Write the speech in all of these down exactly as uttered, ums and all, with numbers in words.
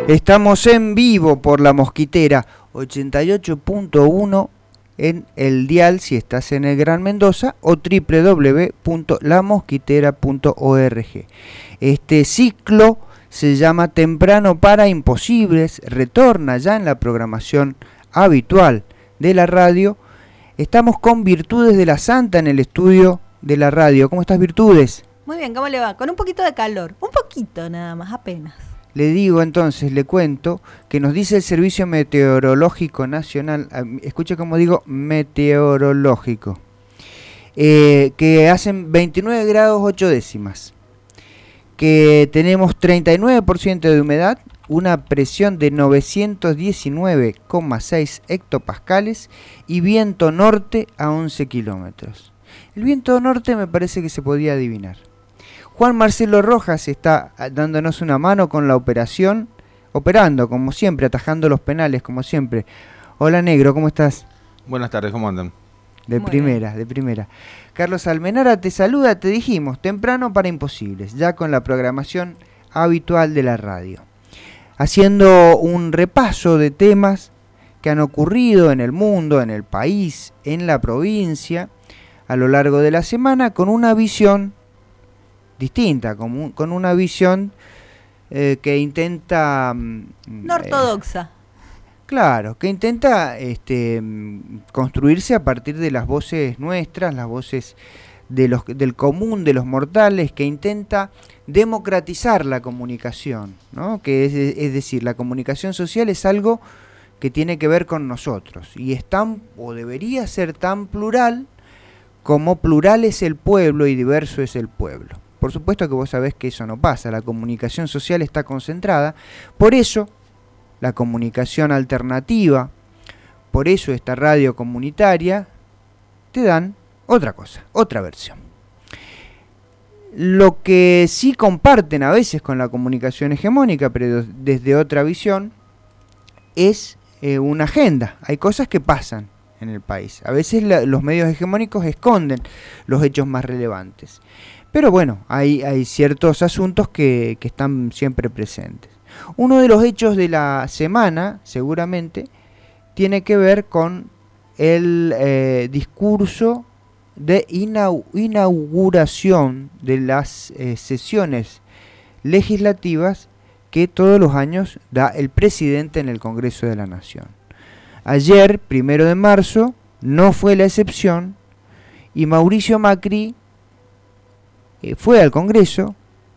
Estamos en vivo por La Mosquitera ochenta y ocho punto uno en el dial si estás en el Gran Mendoza o doble u doble u doble u punto la mosquitera punto org. Este ciclo se llama Temprano para Imposibles, retorna ya en la programación habitual de la radio. Estamos con Virtudes de la Santa en el estudio de la radio. ¿Cómo estás, Virtudes? Muy bien, ¿cómo le va? Con un poquito de calor, un poquito nada más, apenas. Le digo entonces, le cuento, que nos dice el Servicio Meteorológico Nacional, escuche como digo, meteorológico, eh, que hacen veintinueve grados ocho décimas, que tenemos treinta y nueve por ciento de humedad, una presión de novecientos diecinueve coma seis hectopascales y viento norte a once kilómetros. El viento norte me parece que se podía adivinar. Juan Marcelo Rojas está dándonos una mano con la operación, operando como siempre, atajando los penales como siempre. Hola, Negro, ¿cómo estás? Buenas tardes, ¿cómo andan? De Muy primera, bien. de primera. Carlos Almenara te saluda, te dijimos, temprano para imposibles, ya con la programación habitual de la radio. Haciendo un repaso de temas que han ocurrido en el mundo, en el país, en la provincia, a lo largo de la semana, con una visión distinta, con, un, con una visión eh, que intenta... No ortodoxa. Eh, claro, que intenta este, construirse a partir de las voces nuestras, las voces de los, del común de los mortales, que intenta democratizar la comunicación, ¿no? Que es, es decir, la comunicación social es algo que tiene que ver con nosotros, y es tan, o debería ser tan plural, como plural es el pueblo y diverso es el pueblo. Por supuesto que vos sabés que eso no pasa, la comunicación social está concentrada, por eso la comunicación alternativa, por eso esta radio comunitaria, te dan otra cosa, otra versión. Lo que sí comparten a veces con la comunicación hegemónica, pero desde otra visión, es eh, una agenda. Hay cosas que pasan en el país. A veces la, los medios hegemónicos esconden los hechos más relevantes. Pero bueno, hay, hay ciertos asuntos que, que están siempre presentes. Uno de los hechos de la semana, seguramente, tiene que ver con el eh, discurso de inau- inauguración de las eh, sesiones legislativas que todos los años da el presidente en el Congreso de la Nación. Ayer, primero de marzo, no fue la excepción y Mauricio Macri eh, fue al Congreso,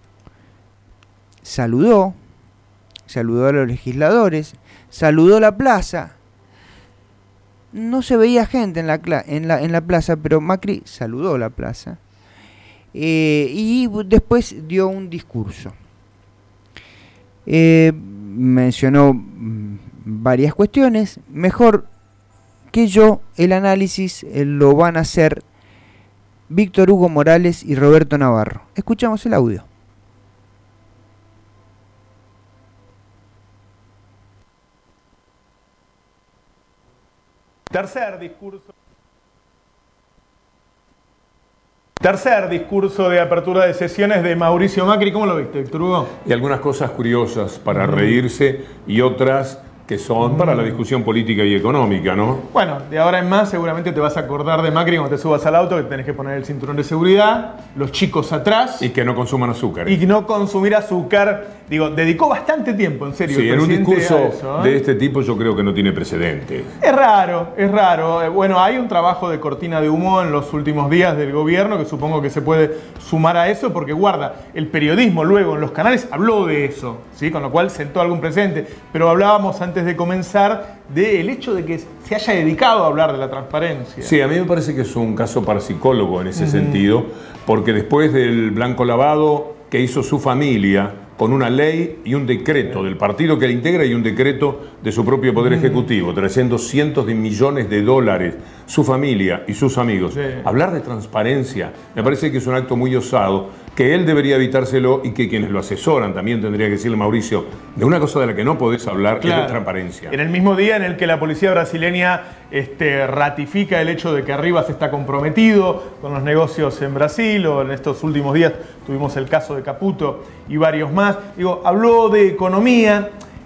saludó, saludó a los legisladores, saludó la plaza. No se veía gente en la, en la, en la plaza, pero Macri saludó la plaza eh, y después dio un discurso. Eh, mencionó mm, varias cuestiones. Mejor que yo, el análisis eh, lo van a hacer Víctor Hugo Morales y Roberto Navarro. Escuchamos el audio. Tercer discurso. Tercer discurso de apertura de sesiones de Mauricio Macri. ¿Cómo lo viste, Víctor Hugo? Y algunas cosas curiosas para reírse y otras que son para la discusión política y económica, ¿no? Bueno, de ahora en más seguramente te vas a acordar de Macri cuando te subas al auto, que tenés que poner el cinturón de seguridad, los chicos atrás. Y que no consuman azúcar. Y no consumir azúcar. Digo, dedicó bastante tiempo, en serio. Sí, en un discurso eso, ¿eh? de este tipo yo creo que no tiene precedentes. Es raro, es raro. Bueno, hay un trabajo de cortina de humo en los últimos días del gobierno que supongo que se puede sumar a eso, porque guarda, el periodismo luego en los canales habló de eso, ¿sí? Con lo cual sentó algún precedente. Pero hablábamos antes de comenzar del hecho de que se haya dedicado a hablar de la transparencia. Sí, a mí me parece que es un caso parapsicólogo en ese uh-huh. sentido, porque después del blanco lavado que hizo su familia con una ley y un decreto del partido que la integra y un decreto de su propio poder ejecutivo, trayendo cientos de millones de dólares, su familia y sus amigos. Sí. Hablar de transparencia me parece que es un acto muy osado, que él debería evitárselo y que quienes lo asesoran también tendría que decirle, Mauricio, de una cosa de la que no podés hablar, claro, es de transparencia. En el mismo día en el que la policía brasileña este, ratifica el hecho de que Rivas está comprometido con los negocios en Brasil, o en estos últimos días tuvimos el caso de Caputo y varios más. Digo, habló de economía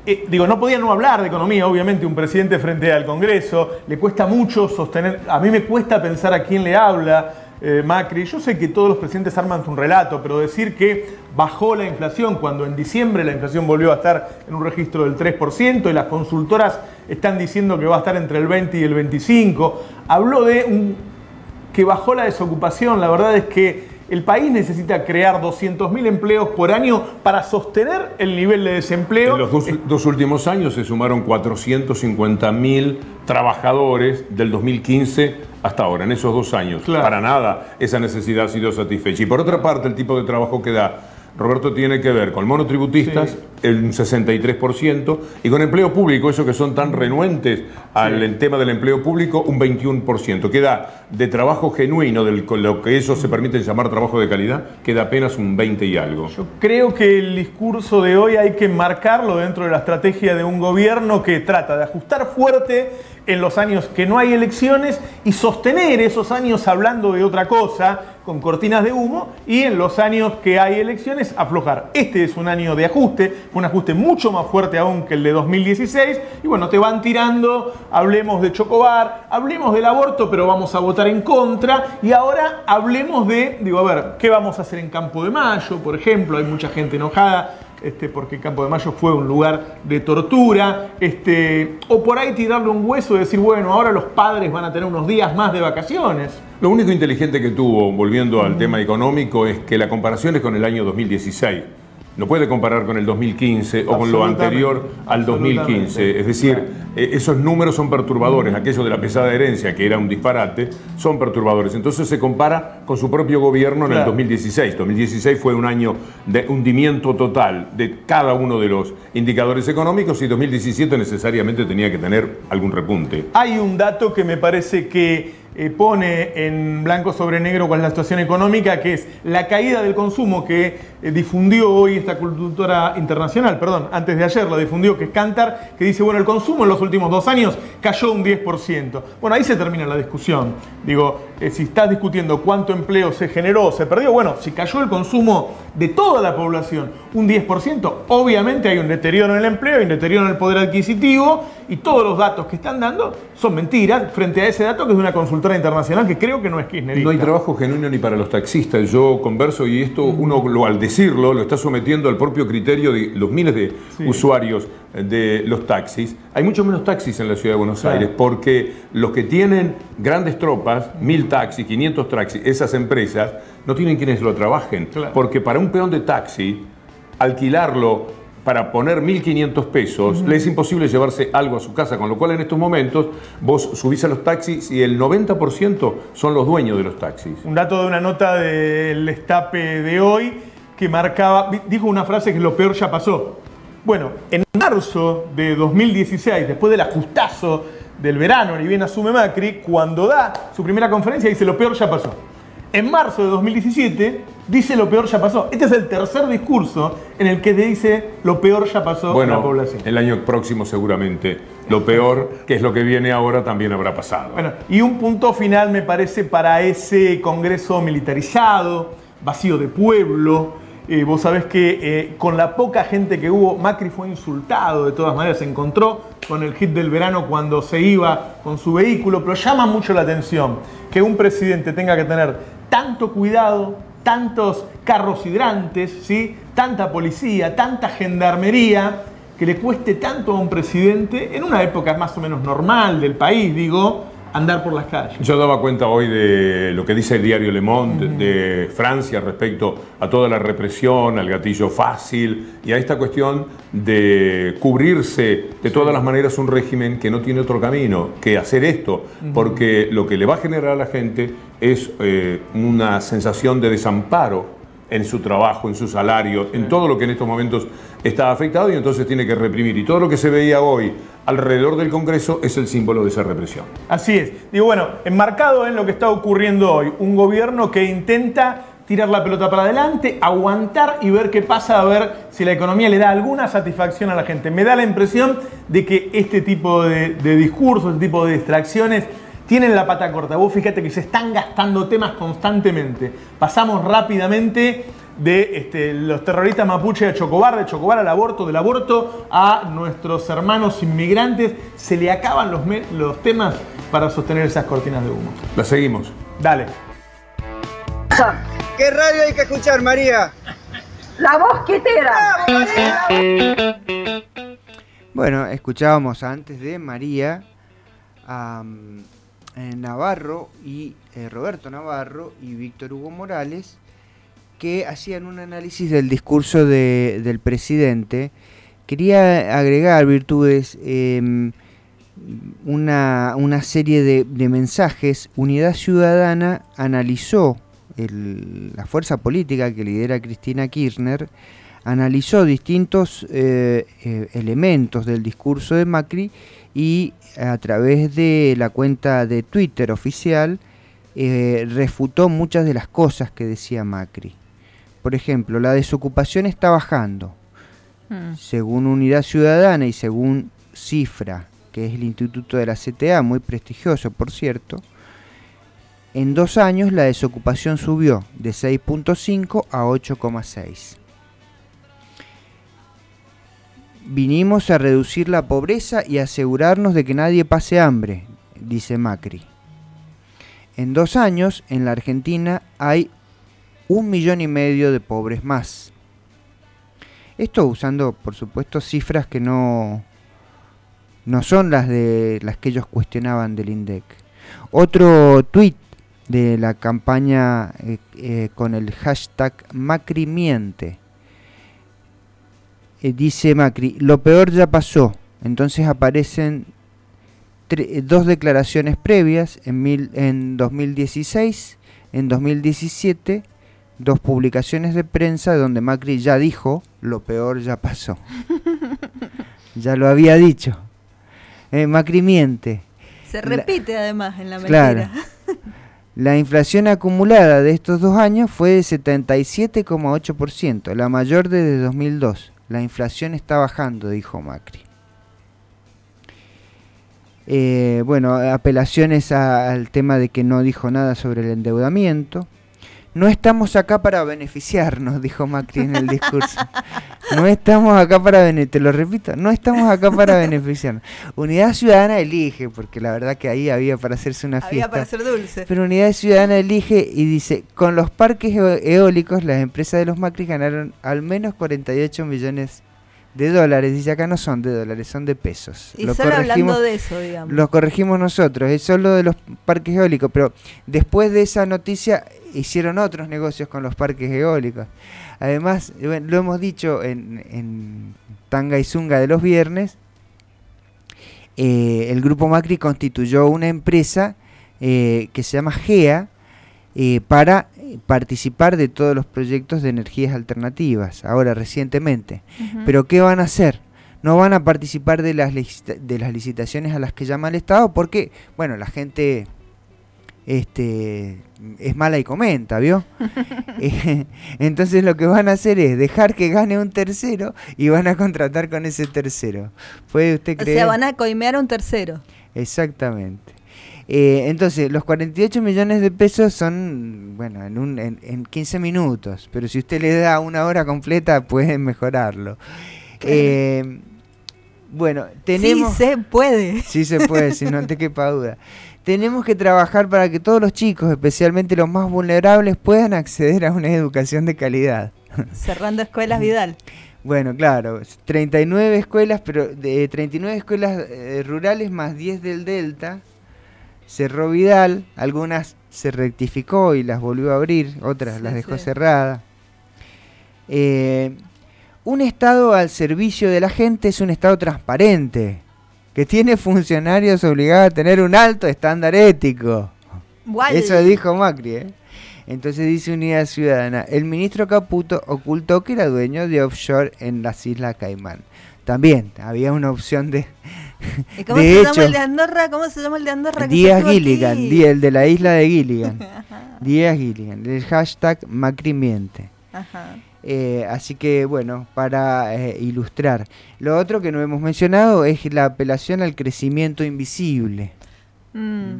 Eh, digo, no podía no hablar de economía, obviamente, un presidente frente al Congreso. Le cuesta mucho sostener, a mí me cuesta pensar a quién le habla eh, Macri. Yo sé que todos los presidentes arman un relato, pero decir que bajó la inflación cuando en diciembre la inflación volvió a estar en un registro del tres por ciento y las consultoras están diciendo que va a estar entre el veinte y el veinticinco por ciento. Habló de un, que bajó la desocupación. La verdad es que el país necesita crear doscientos mil empleos por año para sostener el nivel de desempleo. En los dos, dos últimos años se sumaron cuatrocientos cincuenta mil trabajadores del dos mil quince hasta ahora, en esos dos años. Claro. Para nada esa necesidad ha sido satisfecha. Y por otra parte, el tipo de trabajo que da, Roberto, tiene que ver con monotributistas, sí, el sesenta y tres por ciento, y con empleo público, esos que son tan renuentes al sí. tema del empleo público, un veintiuno por ciento. Queda de trabajo genuino, de lo que ellos se permiten llamar trabajo de calidad, queda apenas un veinte y algo. Yo creo que el discurso de hoy hay que marcarlo dentro de la estrategia de un gobierno que trata de ajustar fuerte en los años que no hay elecciones y sostener esos años hablando de otra cosa, con cortinas de humo, y en los años que hay elecciones aflojar. Este es un año de ajuste, un ajuste mucho más fuerte aún que el de dos mil dieciséis, y bueno, te van tirando, hablemos de Chocobar, hablemos del aborto, pero vamos a votar en contra, y ahora hablemos de, digo, a ver, ¿qué vamos a hacer en Campo de Mayo? Por ejemplo, hay mucha gente enojada, Este, porque Campo de Mayo fue un lugar de tortura, este, o por ahí tirarle un hueso y decir, bueno, ahora los padres van a tener unos días más de vacaciones. Lo único inteligente que tuvo, volviendo al tema económico, es que la comparación es con el año dos mil dieciséis. No puede comparar con el dos mil quince o con lo anterior al dos mil quince. Es decir, eh, esos números son perturbadores. Aquello de la pesada herencia, que era un disparate, son perturbadores. Entonces se compara con su propio gobierno en claro. el dos mil dieciséis. dos mil dieciséis fue un año de hundimiento total de cada uno de los indicadores económicos y dos mil diecisiete necesariamente tenía que tener algún repunte. Hay un dato que me parece que Eh, pone en blanco sobre negro cuál es la situación económica, que es la caída del consumo que eh, difundió hoy esta consultora internacional, perdón, antes de ayer lo difundió, que es Kantar, que dice, bueno, el consumo en los últimos dos años cayó un diez por ciento. Bueno, ahí se termina la discusión. Digo, eh, si estás discutiendo cuánto empleo se generó, se perdió, bueno, si cayó el consumo de toda la población un diez por ciento, obviamente hay un deterioro en el empleo, hay un deterioro en el poder adquisitivo, y todos los datos que están dando son mentiras frente a ese dato que es de una consultora internacional que creo que no es kirchnerista. No hay trabajo genuino ni para los taxistas. Yo converso y esto uno lo, al decirlo lo está sometiendo al propio criterio de los miles de sí. usuarios de los taxis. Hay mucho menos taxis en la ciudad de Buenos claro. Aires porque los que tienen grandes tropas, mil taxis, quinientos taxis, esas empresas no tienen quienes lo trabajen. Claro. Porque para un peón de taxi, alquilarlo para poner mil quinientos pesos, uh-huh. le es imposible llevarse algo a su casa, con lo cual en estos momentos vos subís a los taxis y el noventa por ciento son los dueños de los taxis. Un dato de una nota del Destape de hoy que marcaba, dijo una frase que lo peor ya pasó. Bueno, en marzo de dos mil dieciséis, después del ajustazo del verano, ni bien asume Macri, cuando da su primera conferencia dice lo peor ya pasó. En marzo de dos mil diecisiete dice lo peor ya pasó. Este es el tercer discurso en el que te dice lo peor ya pasó bueno, en la población. El año próximo seguramente lo peor, que es lo que viene ahora, también habrá pasado. Bueno, y un punto final me parece para ese Congreso militarizado, vacío de pueblo. Eh, vos sabés que eh, con la poca gente que hubo, Macri fue insultado de todas maneras, se encontró con el hit del verano cuando se iba con su vehículo, pero llama mucho la atención que un presidente tenga que tener tanto cuidado, tantos carros hidrantes, ¿sí? Tanta policía, tanta gendarmería, que le cueste tanto a un presidente, en una época más o menos normal del país, digo, andar por las calles. Yo daba cuenta hoy de lo que dice el diario Le Monde uh-huh. de Francia respecto a toda la represión, al gatillo fácil y a esta cuestión de cubrirse de sí. todas las maneras un régimen que no tiene otro camino que hacer esto, uh-huh. porque lo que le va a generar a la gente es eh, una sensación de desamparo en su trabajo, en su salario, en todo lo que en estos momentos está afectado y entonces tiene que reprimir. Y todo lo que se veía hoy alrededor del Congreso es el símbolo de esa represión. Así es. Digo, bueno, enmarcado en lo que está ocurriendo hoy, un gobierno que intenta tirar la pelota para adelante, aguantar y ver qué pasa, a ver si la economía le da alguna satisfacción a la gente. Me da la impresión de que este tipo de, de discursos, este tipo de distracciones tienen la pata corta. Vos fíjate que se están gastando temas constantemente. Pasamos rápidamente de este, los terroristas mapuche a Chocobar, de Chocobar al aborto, del aborto a nuestros hermanos inmigrantes. Se le acaban los, me- los temas para sostener esas cortinas de humo. La seguimos. Dale. ¿Qué radio hay que escuchar, María? La Mosquitera. Bueno, escuchábamos antes de María a um, Navarro y eh, Roberto Navarro y Víctor Hugo Morales, que hacían un análisis del discurso de, del presidente. Quería agregar, Virtudes, eh, una, una serie de, de mensajes. Unidad Ciudadana analizó, el, la fuerza política que lidera Cristina Kirchner, analizó distintos eh, eh, elementos del discurso de Macri y a través de la cuenta de Twitter oficial eh, refutó muchas de las cosas que decía Macri. Por ejemplo, la desocupación está bajando. Mm. Según Unidad Ciudadana y según Cifra, que es el instituto de la C T A, muy prestigioso por cierto, en dos años la desocupación subió de seis punto cinco a ocho coma seis. Vinimos a reducir la pobreza y asegurarnos de que nadie pase hambre, dice Macri. En dos años, en la Argentina hay un millón y medio de pobres más. Esto usando, por supuesto, cifras que no, no son las de las que ellos cuestionaban del INDEC. Otro tuit de la campaña eh, eh, con el hashtag Macri miente. Eh, dice Macri, lo peor ya pasó. Entonces aparecen tre- dos declaraciones previas en, mil, en dos mil dieciséis, en dos mil diecisiete, dos publicaciones de prensa donde Macri ya dijo, lo peor ya pasó. Ya lo había dicho. Eh, Macri miente. Se repite la, además en la claro, mentira. La inflación acumulada de estos dos años fue de setenta y siete coma ocho por ciento, la mayor desde dos mil dos. La inflación está bajando, dijo Macri. Eh, bueno, apelaciones a, al tema de que no dijo nada sobre el endeudamiento. No estamos acá para beneficiarnos, dijo Macri en el discurso. No estamos acá para beneficiarnos, te lo repito, no estamos acá para beneficiarnos. Unidad Ciudadana elige, porque la verdad que ahí había para hacerse una había fiesta. para hacer dulce. Pero Unidad Ciudadana elige y dice, con los parques eólicos las empresas de los Macri ganaron al menos cuarenta y ocho millones de dólares. Dice, acá no son de dólares, son de pesos. Y lo solo hablando de eso, digamos. Lo corregimos nosotros, es solo de los parques eólicos, pero después de esa noticia hicieron otros negocios con los parques eólicos. Además, bueno, lo hemos dicho en, en Tanga y Zunga de los viernes, eh, el Grupo Macri constituyó una empresa eh, que se llama GEA eh, para participar de todos los proyectos de energías alternativas, ahora recientemente. Uh-huh. Pero ¿qué van a hacer? No van a participar de las, licita- de las licitaciones a las que llama el Estado porque, bueno, la gente este es mala y comenta, ¿vio? eh, entonces lo que van a hacer es dejar que gane un tercero y van a contratar con ese tercero. ¿Puede usted creer? O sea, van a coimear a un tercero. Exactamente. Eh, entonces, los cuarenta y ocho millones de pesos son, bueno, en, un, en, en quince minutos, pero si usted le da una hora completa, pueden mejorarlo. Claro. Eh, bueno, tenemos... Sí se puede. Sí se puede, si no te quepa duda. Tenemos que trabajar para que todos los chicos, especialmente los más vulnerables, puedan acceder a una educación de calidad. Cerrando escuelas Vidal. Bueno, claro, treinta y nueve escuelas, pero de treinta y nueve escuelas eh, rurales más diez del Delta. Cerró Vidal, algunas se rectificó y las volvió a abrir, otras sí, las dejó sí. cerradas. Eh, un Estado al servicio de la gente es un Estado transparente, que tiene funcionarios obligados a tener un alto estándar ético. Guay. Eso dijo Macri, ¿eh? Entonces dice Unidad Ciudadana, el ministro Caputo ocultó que era dueño de offshore en las Islas Caimán. También había una opción de... ¿Y cómo de se hecho, llama el de Andorra? ¿Cómo se llama el de Andorra? Díaz Gilligan, Díaz, el de la isla de Gilligan. Díaz Gilligan, el hashtag Macri miente. Ajá. Eh, así que bueno, para eh, ilustrar. Lo otro que no hemos mencionado es la apelación al crecimiento invisible. Mm.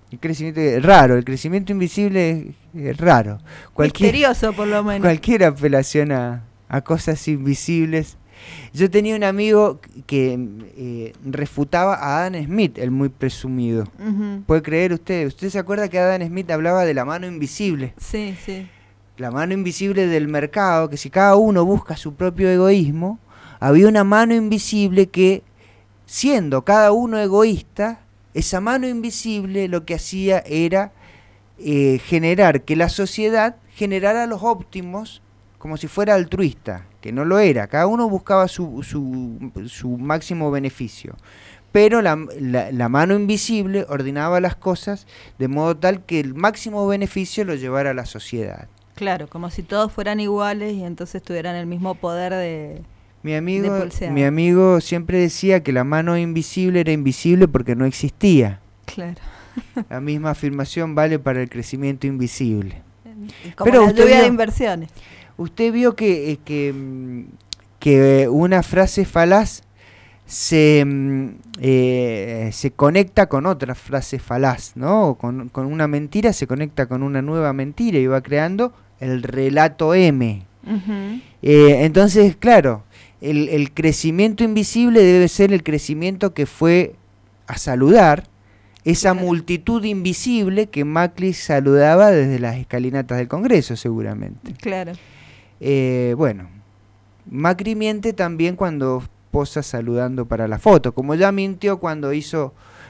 El crecimiento es raro, el crecimiento invisible es, es raro. Cualquier, Misterioso, por lo menos. Cualquier apelación a, a cosas invisibles. Yo tenía un amigo que eh, refutaba a Adam Smith, el muy presumido. Uh-huh. ¿Puede creer usted? ¿Usted se acuerda que Adam Smith hablaba de la mano invisible? Sí, sí. La mano invisible del mercado, que si cada uno busca su propio egoísmo, había una mano invisible que, siendo cada uno egoísta, esa mano invisible lo que hacía era eh, generar que la sociedad generara los óptimos como si fuera altruista, que no lo era. Cada uno buscaba su, su, su máximo beneficio. Pero la, la, la mano invisible ordenaba las cosas de modo tal que el máximo beneficio lo llevara a la sociedad. Claro, como si todos fueran iguales y entonces tuvieran el mismo poder de... Mi amigo, de pulsear. mi amigo siempre decía que la mano invisible era invisible porque no existía. Claro. La misma afirmación vale para el crecimiento invisible. Como Pero la usted lluvia vio- de inversiones. Usted vio que, eh, que, mm, que una frase falaz se, mm, eh, se conecta con otra frase falaz, ¿no? O Con, con una mentira se conecta con una nueva mentira y va creando el relato M. Uh-huh. Eh, entonces, claro, el, el crecimiento invisible debe ser el crecimiento que fue a saludar esa Claro. multitud invisible que Macri saludaba desde las escalinatas del Congreso, seguramente. Claro. Eh, bueno, Macri miente también cuando posa saludando para la foto, como ya mintió cuando hizo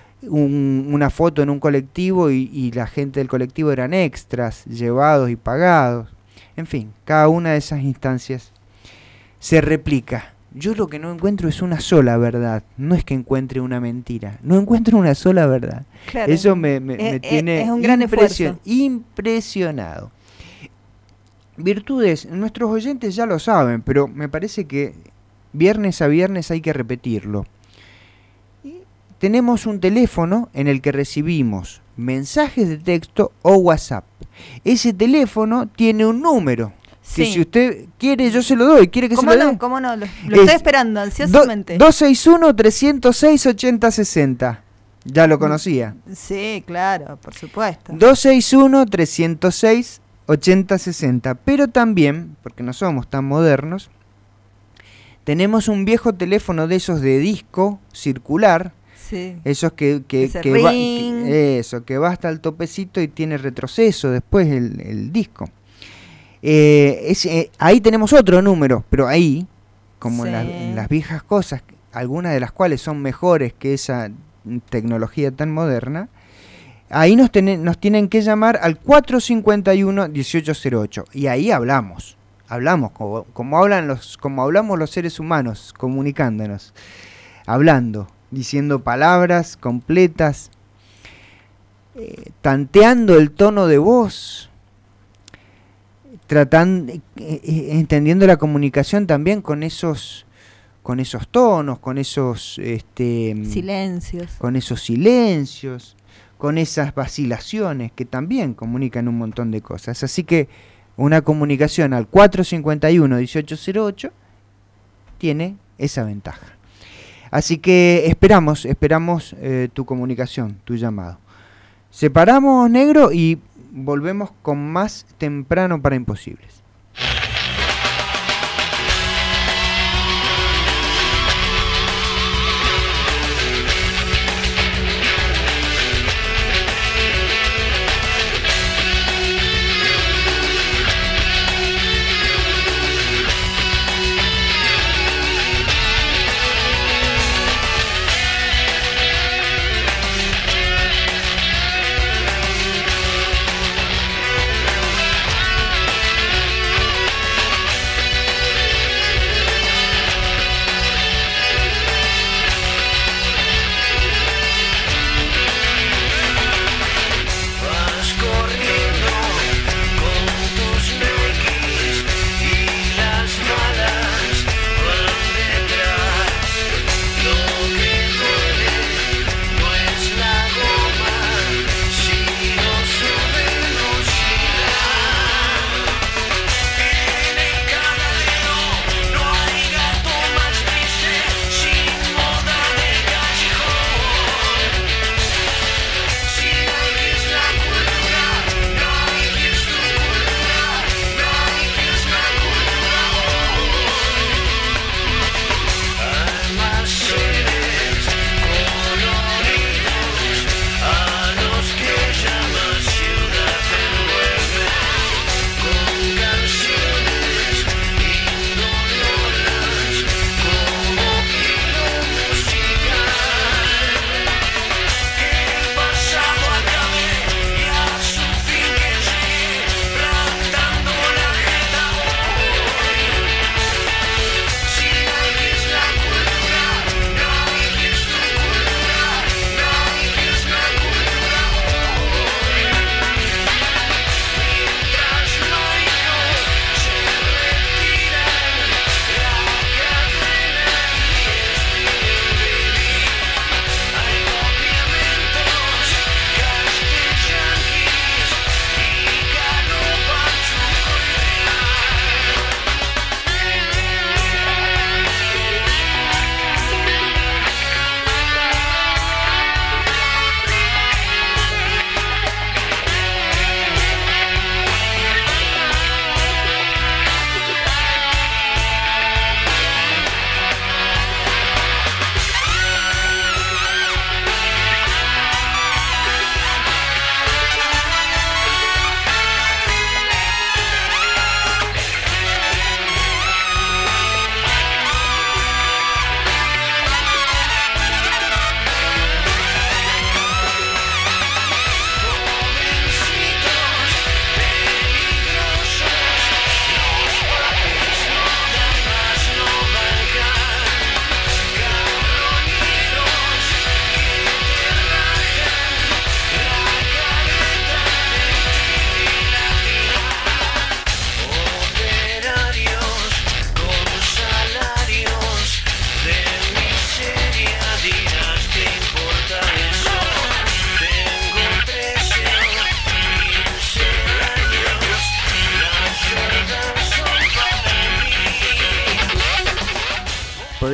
un- una foto en un colectivo y, y la gente del colectivo eran extras, llevados y pagados. En fin, cada una de esas instancias se replica. Yo lo que no encuentro es una sola verdad, no es que encuentre una mentira, no encuentro una sola verdad. Claro. Eso me, me- Es- me es- tiene es un gran impresio- esfuerzo. impresionado. Virtudes, nuestros oyentes ya lo saben, pero me parece que viernes a viernes hay que repetirlo. Y tenemos un teléfono en el que recibimos mensajes de texto o WhatsApp. Ese teléfono tiene un número, que Sí. si usted quiere yo se lo doy. ¿Quiere que se ¿Cómo lo no? dé? ¿Cómo no? Lo, lo Es estoy esperando ansiosamente. dos seis uno, tres cero seis, ocho cero seis cero. Ya lo conocía. Sí, claro, por supuesto. dos seis uno, tres cero seis, ocho cero seis cero. Pero también, porque no somos tan modernos, tenemos un viejo teléfono de esos de disco circular, Sí. esos que, que, Ese que va, ring. que- eso, que va hasta el topecito y tiene retroceso después el, el disco. Eh, es, eh, ahí tenemos otro número, pero ahí, como Sí. la- las viejas cosas, algunas de las cuales son mejores que esa mm, tecnología tan moderna, ahí nos, tene- nos tienen que llamar al cuatro cinco uno, dieciocho cero ocho y ahí hablamos, hablamos como, como hablan los, como hablamos los seres humanos, comunicándonos, hablando, diciendo palabras completas, eh, tanteando el tono de voz, tratando, eh, eh, entendiendo la comunicación también con esos, con esos tonos, con esos, este, Silencios. con esos silencios, con esas vacilaciones que también comunican un montón de cosas. Así que una comunicación al cuatro cinco uno, dieciocho cero ocho tiene esa ventaja. Así que esperamos, esperamos eh, tu comunicación, tu llamado. Separamos, negro, y volvemos con más temprano para imposibles.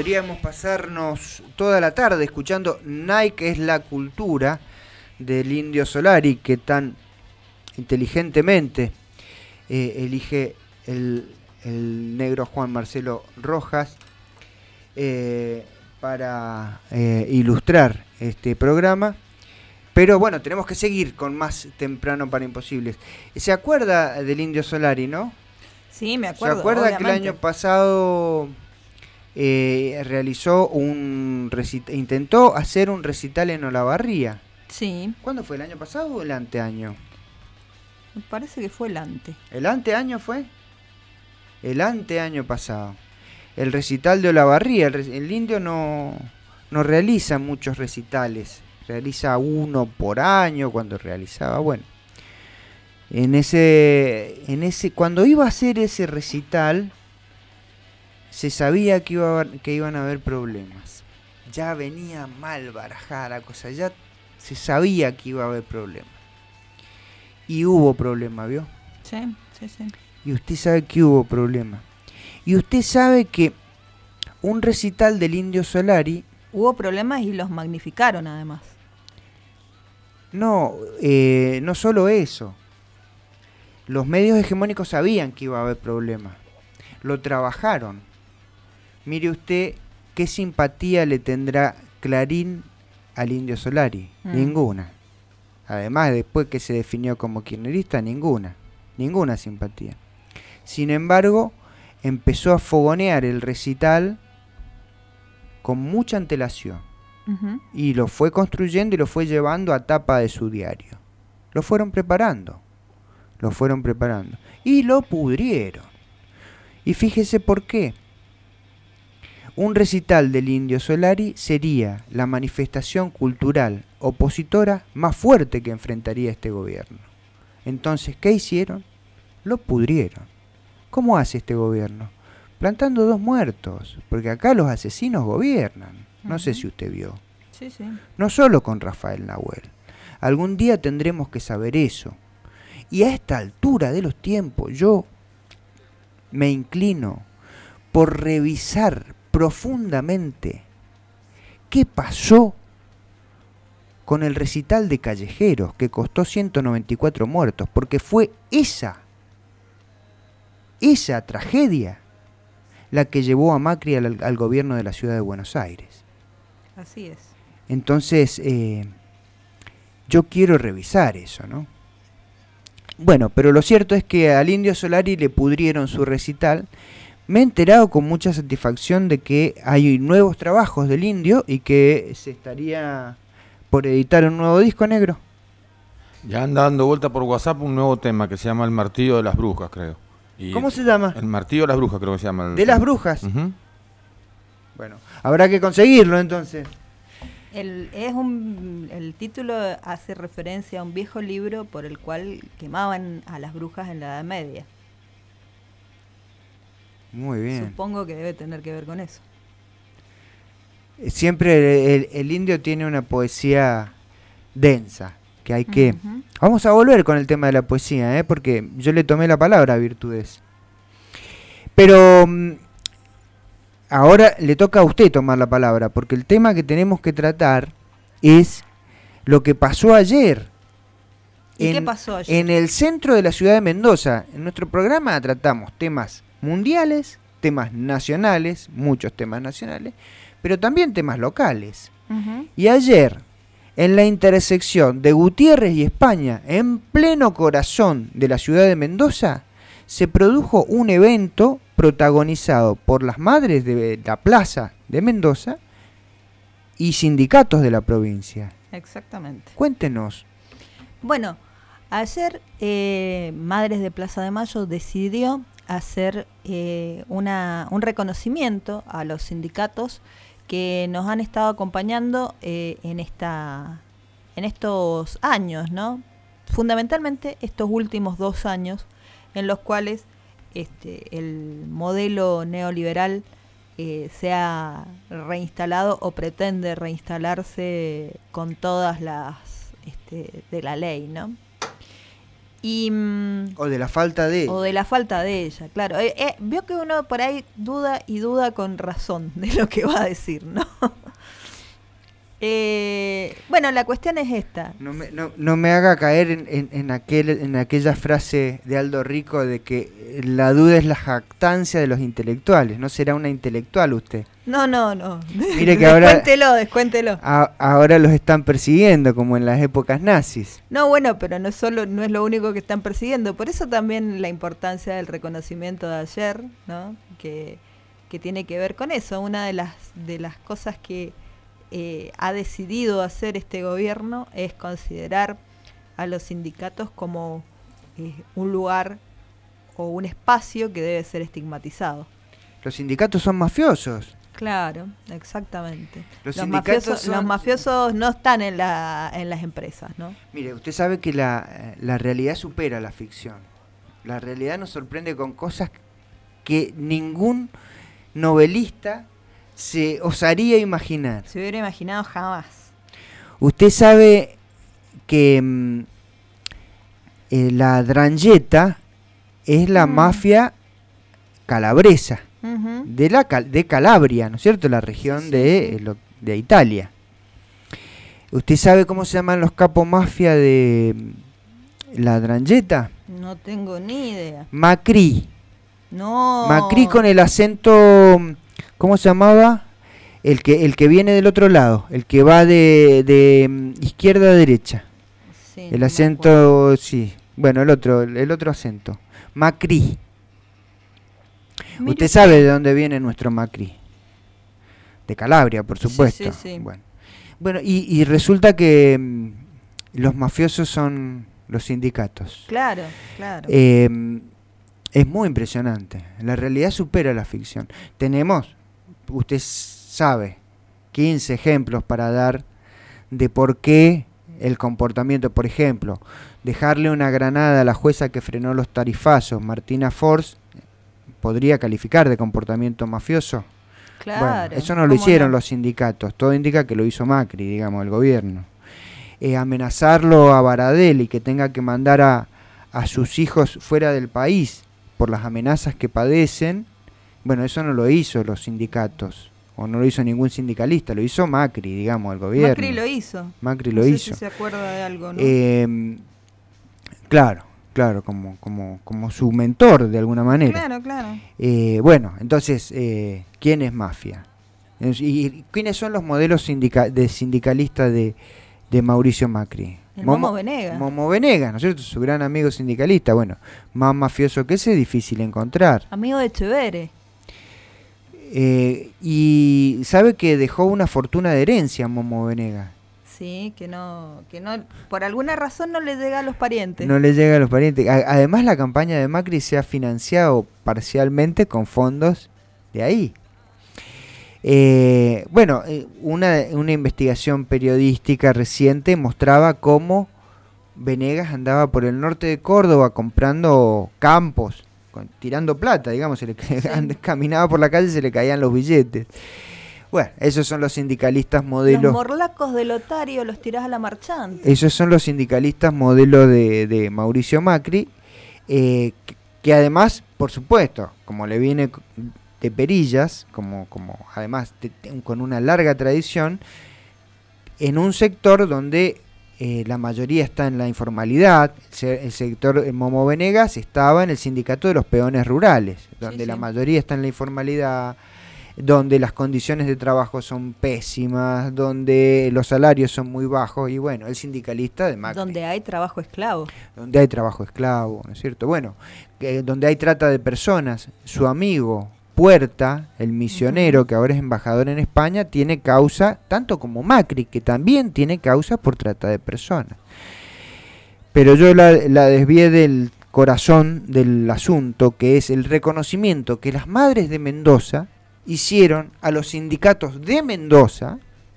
Podríamos pasarnos toda la tarde escuchando Nike es la cultura del Indio Solari, que tan inteligentemente eh, elige el, el negro Juan Marcelo Rojas eh, para eh, ilustrar este programa. Pero bueno, tenemos que seguir con más Temprano para Imposibles. ¿Se acuerda del Indio Solari, no? Sí, me acuerdo. ¿Se acuerda obviamente. que el año pasado eh, realizó un recital, intentó hacer un recital en Olavarría? Sí. ¿Cuándo fue? ¿El año pasado o el anteaño? Me parece que fue el ante. ¿El anteaño fue? El anteaño pasado. El recital de Olavarría. El, el Indio no, no realiza muchos recitales. Realiza uno por año cuando realizaba, bueno. En ese, en ese, cuando iba a hacer ese recital, se sabía que, iba a, que iban a haber problemas. Ya venía mal barajada la cosa, ya se sabía que iba a haber problemas. Y hubo problemas, ¿vio? Sí, sí, sí. Y usted sabe que hubo problemas. Y usted sabe que un recital del Indio Solari... Hubo problemas y los magnificaron además. No, eh, no solo eso. Los medios hegemónicos sabían que iba a haber problemas. Lo trabajaron. Mire usted qué simpatía le tendrá Clarín al Indio Solari. Mm. Ninguna. Además, después que se definió como kirchnerista, ninguna. Ninguna simpatía. Sin embargo, empezó a fogonear el recital con mucha antelación. Uh-huh. Y lo fue construyendo y lo fue llevando a tapa de su diario. Lo fueron preparando. Lo fueron preparando. Y lo pudrieron. Y fíjese por qué. Un recital del Indio Solari sería la manifestación cultural opositora más fuerte que enfrentaría este gobierno. Entonces, ¿qué hicieron? Lo pudrieron. ¿Cómo hace este gobierno? Plantando dos muertos, porque acá los asesinos gobiernan. No uh-huh. sé si usted vio. Sí, sí. No solo con Rafael Nahuel. Algún día tendremos que saber eso. Y a esta altura de los tiempos yo me inclino por revisar profundamente qué pasó con el recital de Callejeros, que costó ciento noventa y cuatro muertos, porque fue esa, esa tragedia la que llevó a Macri al, al gobierno de la ciudad de Buenos Aires. Así es. Entonces, eh, yo quiero revisar eso, ¿no? Bueno, pero lo cierto es que al Indio Solari le pudrieron su recital. Me he enterado con mucha satisfacción de que hay nuevos trabajos del Indio y que se estaría por editar un nuevo disco, negro. Ya anda dando vuelta por WhatsApp un nuevo tema que se llama El Martillo de las Brujas, creo. Y ¿cómo se llama? El Martillo de las Brujas, creo que se llama. El... ¿De las Brujas? Uh-huh. Bueno, habrá que conseguirlo entonces. El, es un, el título hace referencia a un viejo libro por el cual quemaban a las brujas en la Edad Media. Muy bien. Supongo que debe tener que ver con eso. Siempre el, el, el Indio tiene una poesía densa, que hay que... Uh-huh. Vamos a volver con el tema de la poesía, ¿eh? Porque yo le tomé la palabra a Virtudes. Pero... ahora le toca a usted tomar la palabra, porque el tema que tenemos que tratar es lo que pasó ayer. ¿Y en, qué pasó ayer? En el centro de la ciudad de Mendoza. En nuestro programa tratamos temas mundiales, temas nacionales, muchos temas nacionales, pero también temas locales. Uh-huh. Y ayer, en la intersección de Gutiérrez y España, en pleno corazón de la ciudad de Mendoza, se produjo un evento protagonizado por las madres de la plaza de Mendoza y sindicatos de la provincia. Exactamente. Cuéntenos. Bueno, ayer eh, Madres de Plaza de Mayo decidió hacer eh, una, un reconocimiento a los sindicatos que nos han estado acompañando eh, en esta en estos años, ¿no? Fundamentalmente estos últimos dos años en los cuales este, el modelo neoliberal eh, se ha reinstalado o pretende reinstalarse con todas las este, de la ley, ¿no? Y, mm, O de la falta de... o de la falta de ella, claro. Eh, eh, vio que uno por ahí duda y duda con razón de lo que va a decir, ¿no? eh, bueno, la cuestión es esta. No me, no, no me haga caer en, en, en, aquel, en aquella frase de Aldo Rico de que la duda es la jactancia de los intelectuales. ¿No será una intelectual usted? No, no, no. Mire que ahora... Descuéntelo, descuéntelo. A, ahora los están persiguiendo, como en las épocas nazis. No, bueno, pero no es solo, no es lo único que están persiguiendo. Por eso también la importancia del reconocimiento de ayer, ¿no? Que, que tiene que ver con eso. Una de las de las cosas que eh, ha decidido hacer este gobierno es considerar a los sindicatos como eh, un lugar o un espacio que debe ser estigmatizado. Los sindicatos son mafiosos. Claro, exactamente. Los Los, sindicatos mafiosos, son- los mafiosos no están en la en las empresas, ¿no? Mire, usted sabe que la, la realidad supera la ficción. La realidad nos sorprende con cosas que ningún novelista se osaría imaginar. Se hubiera imaginado jamás. Usted sabe que mm, eh, la Drangheta es la Mm. mafia calabresa, Ujú. de la Cal- de Calabria, ¿no es cierto? La región Sí, de, sí. eh, lo- de Italia. ¿Usted sabe cómo se llaman los capos mafia de mm, la Drangheta? No tengo ni idea. Macri. No. Macri con el acento, mm, ¿cómo se llamaba? El que el que viene del otro lado, el que va de, de mm, izquierda a derecha. Sí, no El me acento, sí. Bueno, el otro, el otro acento. Macri. Mire Usted usted. sabe de dónde viene nuestro Macri. De Calabria, por Sí, supuesto. sí, sí. Bueno, bueno y, y resulta que mm, los mafiosos son los sindicatos. Claro, claro. Eh, es muy impresionante. La realidad supera la ficción. Tenemos, usted sabe, quince ejemplos para dar de por qué el comportamiento, por ejemplo, dejarle una granada a la jueza que frenó los tarifazos, Martina Force, podría calificar de comportamiento mafioso. claro. Bueno, eso no lo ¿cómo hicieron no? los sindicatos, todo indica que lo hizo Macri, digamos, el gobierno. Eh, amenazarlo a Baradel y que tenga que mandar a, a sus hijos fuera del país por las amenazas que padecen, bueno, eso no lo hizo los sindicatos, o no lo hizo ningún sindicalista, lo hizo Macri, digamos, el gobierno. Macri lo hizo. Macri No lo sé hizo. si se acuerda de algo, ¿no? Eh, claro, claro, como, como, como su mentor de alguna manera. Claro, claro. Eh, bueno, entonces, eh, ¿quién es mafia? Es- ¿Y y quiénes son los modelos sindica de sindicalistas de, de Mauricio Macri? El Momo Venegas. Momo Venegas, ¿no es cierto? Su gran amigo sindicalista. Bueno, más mafioso que ese es difícil encontrar. Amigo de Echeverre. Eh, y sabe que dejó una fortuna de herencia Momo Venegas. Sí, que no, que no, por alguna razón no le llega a los parientes. No le llega a los parientes. A- además, la campaña de Macri se ha financiado parcialmente con fondos de ahí. Eh, bueno, eh, una, una investigación periodística reciente mostraba cómo Venegas andaba por el norte de Córdoba comprando campos, con- tirando plata, digamos, se le ca- and- caminaba por la calle y se le caían los billetes. Bueno, esos son los sindicalistas Los modelo. morlacos de Lotario los tirás a la marchante. Esos son los sindicalistas modelo de, de Mauricio Macri, eh, que, que además, por supuesto, como le viene c- de perillas, como, como además de- de- con una larga tradición, en un sector donde eh, la mayoría está en la informalidad, se- el sector eh, Momo Venegas estaba en el sindicato de los peones rurales, donde sí. la mayoría está en la informalidad, donde las condiciones de trabajo son pésimas, donde los salarios son muy bajos, y bueno, el sindicalista de Macri, Donde hay trabajo esclavo. donde hay trabajo esclavo, ¿no es cierto? Bueno, que, donde hay trata de personas, su amigo Puerta, el misionero que ahora es embajador en España, tiene causa, tanto como Macri, que también tiene causa por trata de personas. Pero yo la, la desvié del corazón del asunto, que es el reconocimiento que las madres de Mendoza hicieron a los sindicatos de Mendoza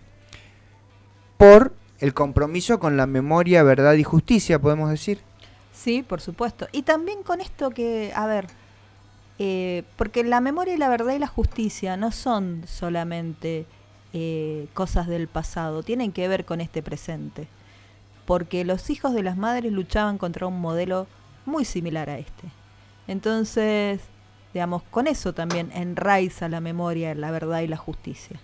por el compromiso con la memoria, verdad y justicia, podemos decir. Sí, por supuesto. Y también con esto que, a ver, eh, porque la memoria y la verdad y la justicia no son solamente eh, cosas del pasado, tienen que ver con este presente. porque los hijos de las madres luchaban contra un modelo muy similar a este. Entonces, digamos, con eso también enraiza la memoria, la verdad y la justicia.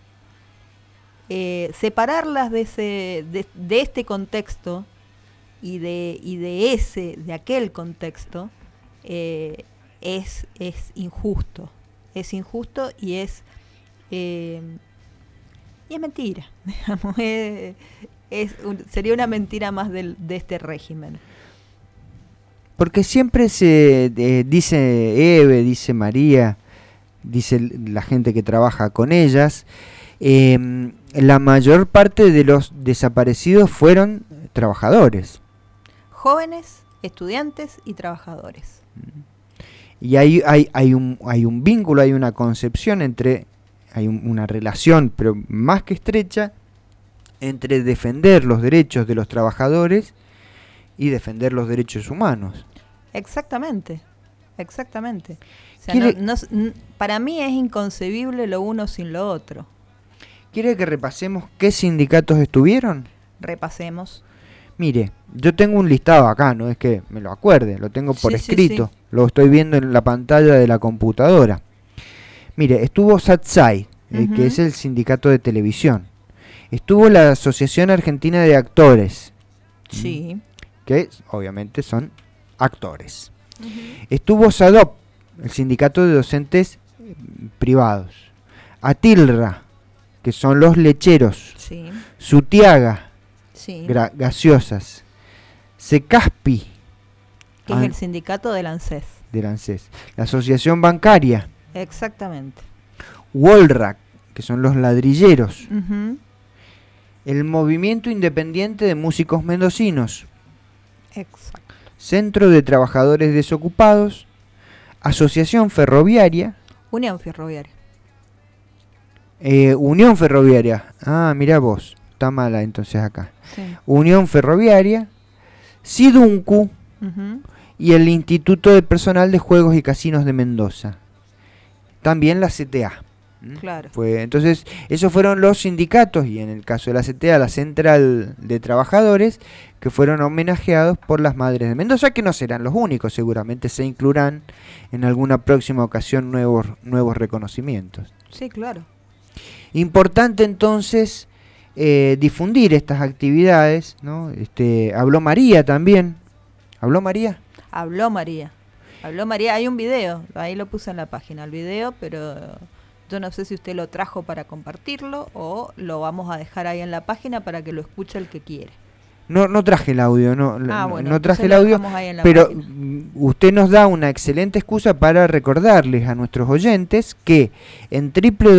Eh, separarlas de ese, de, de este contexto y de, y de ese, de aquel contexto, eh, es, es injusto. Es injusto y es eh, y es mentira, digamos, es, es un, sería una mentira más del, de este régimen. Porque siempre se eh, dice Eve, dice María, dice la gente que trabaja con ellas, eh, la mayor parte de los desaparecidos fueron trabajadores. Jóvenes, estudiantes y trabajadores. Y hay, hay, hay, un, hay un vínculo, hay una concepción entre, hay un, una relación, pero más que estrecha, entre defender los derechos de los trabajadores y defender los derechos humanos. Exactamente, exactamente. O sea, ¿Quiere, no, no, para mí es inconcebible lo uno sin lo otro. ¿Quiere que repasemos qué sindicatos estuvieron? Repasemos. Mire, yo tengo un listado acá, no es que me lo acuerde, lo tengo por sí, escrito, sí, sí. Lo estoy viendo en la pantalla de la computadora. Mire, estuvo SATSAI, eh, Uh-huh. que es el sindicato de televisión. Estuvo la Asociación Argentina de Actores, Sí. que obviamente son actores. Uh-huh. Estuvo SADOP, el sindicato de docentes eh, privados. ATILRA, que son los lecheros. Sí. Sutiaga, Sí. gra- gaseosas. SECASPI, Que ah, es el sindicato del ANSES. del ANSES. La Asociación Bancaria. Exactamente. WOLRAC, que son los ladrilleros. Uh-huh. El Movimiento Independiente de Músicos Mendocinos. Exacto. Centro de Trabajadores Desocupados. Asociación Ferroviaria. Unión Ferroviaria. Eh, Unión Ferroviaria. Ah, mirá vos. Está mala entonces acá. Sí. Unión Ferroviaria. SIDUNCU. Uh-huh. Y el Instituto de Personal de Juegos y Casinos de Mendoza. También la C T A. ¿Mm? Claro. Fue, entonces, esos fueron los sindicatos, y en el caso de la C T A, la Central de Trabajadores, que fueron homenajeados por las Madres de Mendoza, que no serán los únicos, seguramente se incluirán en alguna próxima ocasión nuevos, nuevos reconocimientos. Sí, claro. Importante entonces eh, difundir estas actividades, ¿no? Este, habló María también. ¿Habló María? Habló María. Habló María. Hay un video, ahí lo puse en la página, el video, pero yo no sé si usted lo trajo para compartirlo o lo vamos a dejar ahí en la página para que lo escuche el que quiere. No, no traje el audio, no, Ah, no, bueno, no traje entonces el lo audio, dejamos ahí en la pero página. mm, usted nos da una excelente excusa para recordarles a nuestros oyentes que en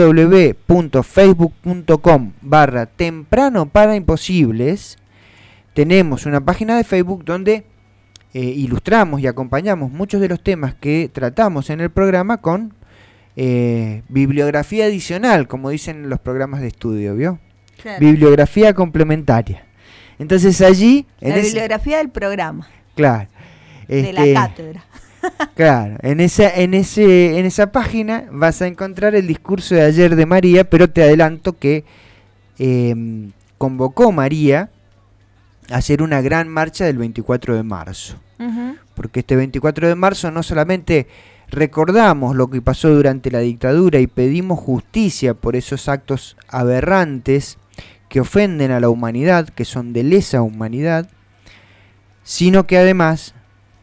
www.facebook.com barra temprano para imposibles tenemos una página de Facebook donde eh, ilustramos y acompañamos muchos de los temas que tratamos en el programa con eh, bibliografía adicional, como dicen los programas de estudio, ¿vio? Claro. Bibliografía complementaria. Entonces allí, en La ese- bibliografía del programa, claro, de la este, cátedra. claro, en esa, en ese, en esa página vas a encontrar el discurso de ayer de María, pero te adelanto que eh, convocó María a hacer una gran marcha del veinticuatro de marzo, Uh-huh. porque este veinticuatro de marzo no solamente recordamos lo que pasó durante la dictadura y pedimos justicia por esos actos aberrantes que ofenden a la humanidad, que son de lesa humanidad, sino que además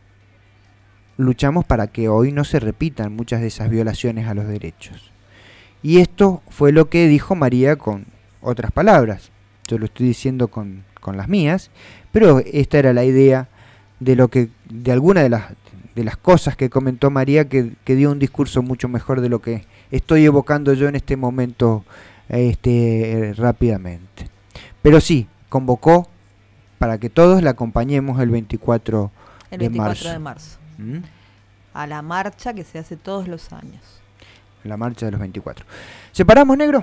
luchamos para que hoy no se repitan muchas de esas violaciones a los derechos. Y esto fue lo que dijo María con otras palabras. Yo lo estoy diciendo con, con las mías, pero esta era la idea de lo que, de alguna de las, de las cosas que comentó María, que, que dio un discurso mucho mejor de lo que estoy evocando yo en este momento este, rápidamente. Pero sí, convocó para que todos la acompañemos el veinticuatro El de veinticuatro marzo. de marzo. ¿Mm? A la marcha que se hace todos los años. La marcha de los veinticuatro. ¿Separamos, negro?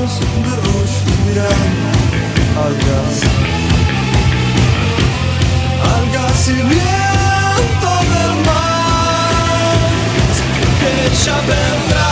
Algas, algas y viento del mar, que ella vendrá.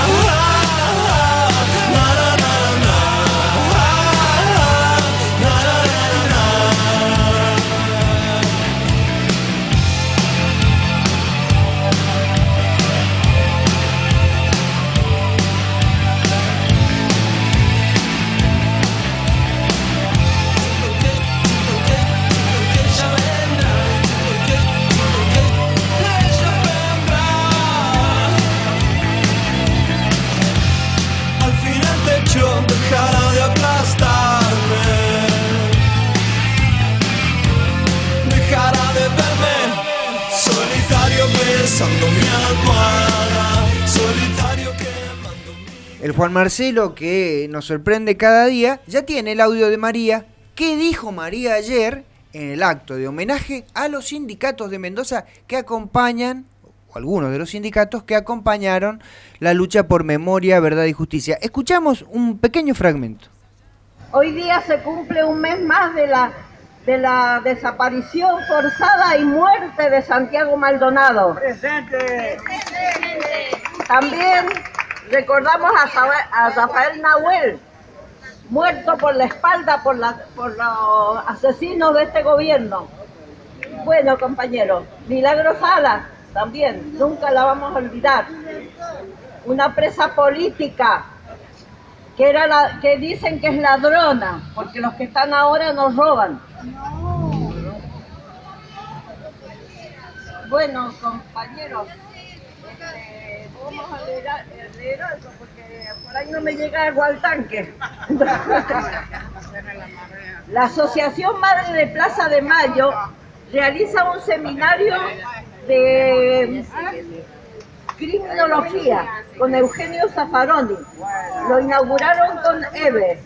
Dejará de aplastarme, dejará de verme solitario besando mi almohada, solitario quemando mi... El Juan Marcelo, que nos sorprende cada día, ya tiene el audio de María. ¿Qué dijo María ayer en el acto de homenaje a los sindicatos de Mendoza que acompañan, o algunos de los sindicatos que acompañaron la lucha por memoria, verdad y justicia? Escuchamos un pequeño fragmento. Hoy día se cumple un mes más de la, de la desaparición forzada y muerte de Santiago Maldonado. ¡Presente! También recordamos a, Sabe- a Rafael Nahuel, muerto por la espalda por, la, por los asesinos de este gobierno. Bueno, compañeros, Milagro Salas, también, nunca la vamos a olvidar. Una presa política que, era la, que dicen que es ladrona, porque los que están ahora nos roban. Bueno, compañeros, este, vamos a leer, leer algo, porque por ahí no me llega agua al tanque. La Asociación Madre de Plaza de Mayo realiza un seminario de criminología con Eugenio Zaffaroni. Lo inauguraron con Eve.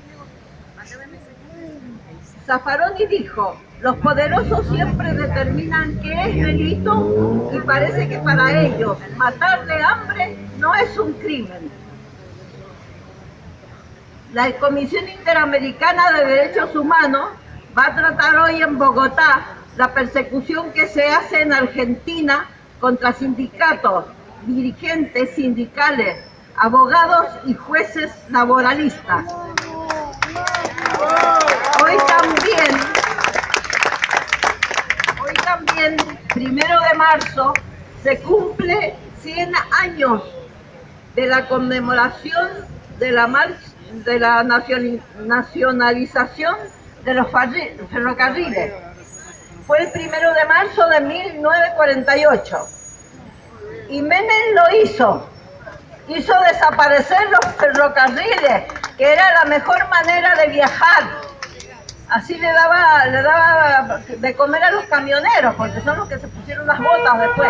Zaffaroni dijo: los poderosos siempre determinan qué es delito y parece que para ellos matar de hambre no es un crimen. La Comisión Interamericana de Derechos Humanos va a tratar hoy en Bogotá la persecución que se hace en Argentina contra sindicatos, dirigentes sindicales, abogados y jueces laboralistas. Hoy también, hoy también, primero de marzo, se cumple cien años de la conmemoración de la marcha de la nacionalización de los ferrocarriles. Fue el primero de marzo de mil novecientos cuarenta y ocho. Y Menem lo hizo. Hizo desaparecer los ferrocarriles, que era la mejor manera de viajar. Así le daba, le daba de comer a los camioneros, porque son los que se pusieron las botas después.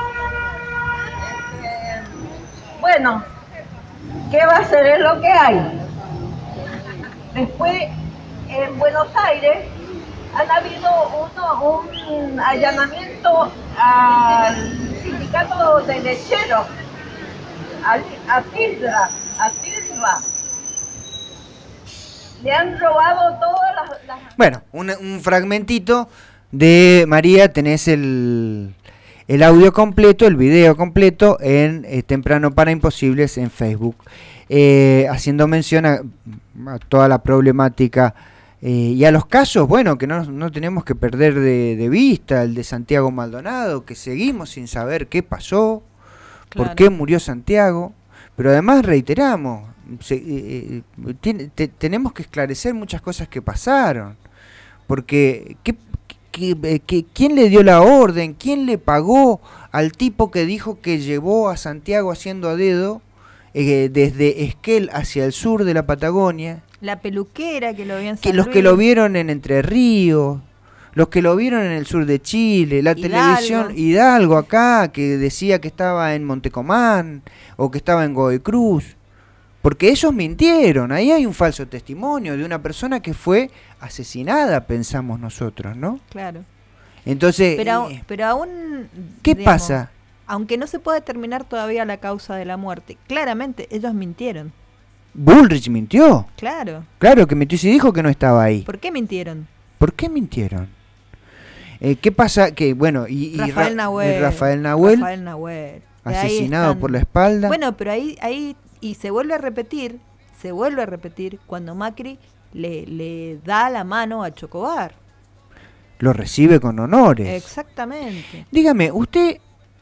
Este, bueno, ¿qué va a hacer? Es lo que hay. Después, en Buenos Aires, han habido uno, un allanamiento al sindicato de lecheros, a, a Tilra, a Tilra. Le han robado todas las... las... Bueno, un, un fragmentito de María. Tenés el, el audio completo, el video completo en eh, Temprano para Imposibles en Facebook, eh, haciendo mención a, a toda la problemática eh, y a los casos, bueno, que no, no tenemos que perder de, de vista, el de Santiago Maldonado, que seguimos sin saber qué pasó, claro, por qué murió Santiago, pero además reiteramos, se, eh, eh, tiene, te, tenemos que esclarecer muchas cosas que pasaron, porque ¿qué, qué, qué, ¿quién le dio la orden? ¿Quién le pagó al tipo que dijo que llevó a Santiago haciendo a dedo eh, desde Esquel hacia el sur de la Patagonia? La peluquera que lo vio en San Que los Luis. que lo vieron en Entre Ríos, los que lo vieron en el sur de Chile, la Hidalgo. televisión Hidalgo acá, que decía que estaba en Montecomán o que estaba en Godoy Cruz, porque ellos mintieron. Ahí hay un falso testimonio de una persona que fue asesinada, pensamos nosotros, ¿no? Claro. Entonces, Pero, eh, pero aún... ¿qué digamos, pasa? Aunque no se puede determinar todavía la causa de la muerte, claramente ellos mintieron. Bullrich mintió. Claro. Claro que mintió y dijo que no estaba ahí. ¿Por qué mintieron? ¿Por qué mintieron? Eh, ¿Qué pasa? Que bueno, y, y Rafael Ra- Nahuel. y Rafael Nahuel, Rafael Nahuel. De ahí asesinado están- por la espalda. Bueno, pero ahí, ahí, y se vuelve a repetir, se vuelve a repetir cuando Macri le, le da la mano a Chocobar. Lo recibe con honores. Exactamente. Dígame, usted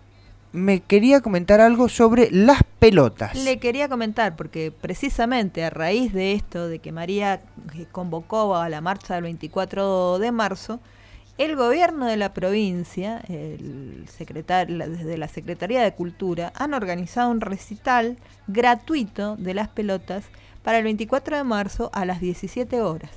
me quería comentar algo sobre las pelotas. Le quería comentar, porque precisamente a raíz de esto, de que María eh, convocó a la marcha del veinticuatro de marzo, el gobierno de la provincia, el secretar, la- desde la Secretaría de Cultura, han organizado un recital gratuito de las pelotas para el veinticuatro de marzo a las diecisiete horas.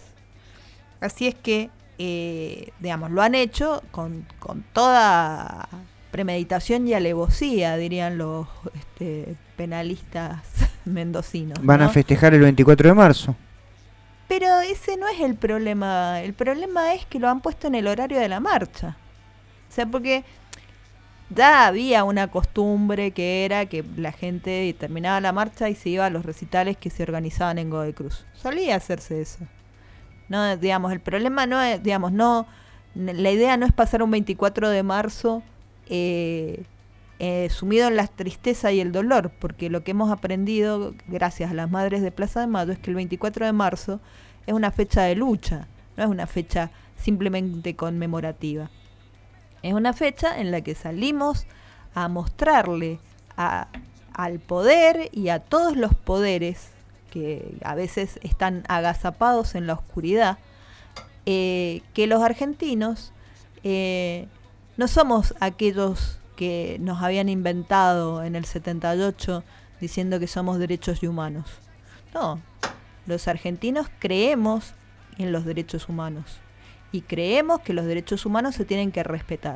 Así es que, eh, digamos, lo han hecho con, con toda premeditación y alevosía, dirían los este, penalistas mendocinos. Van ¿no? a festejar el veinticuatro de marzo. Pero ese no es el problema. El problema es que lo han puesto en el horario de la marcha. O sea, porque ya había una costumbre que era que la gente terminaba la marcha y se iba a los recitales que se organizaban en Godoy Cruz. Solía hacerse eso. No, digamos, el problema no es, digamos, no, n- la idea no es pasar un veinticuatro de marzo eh, eh, sumido en la tristeza y el dolor, porque lo que hemos aprendido, gracias a las madres de Plaza de Mayo, es que el veinticuatro de marzo es una fecha de lucha, no es una fecha simplemente conmemorativa. Es una fecha en la que salimos a mostrarle a, al poder y a todos los poderes que a veces están agazapados en la oscuridad, eh, que los argentinos eh, no somos aquellos que nos habían inventado en el setenta y ocho diciendo que somos derechos y humanos. No, los argentinos creemos en los derechos humanos y creemos que los derechos humanos se tienen que respetar.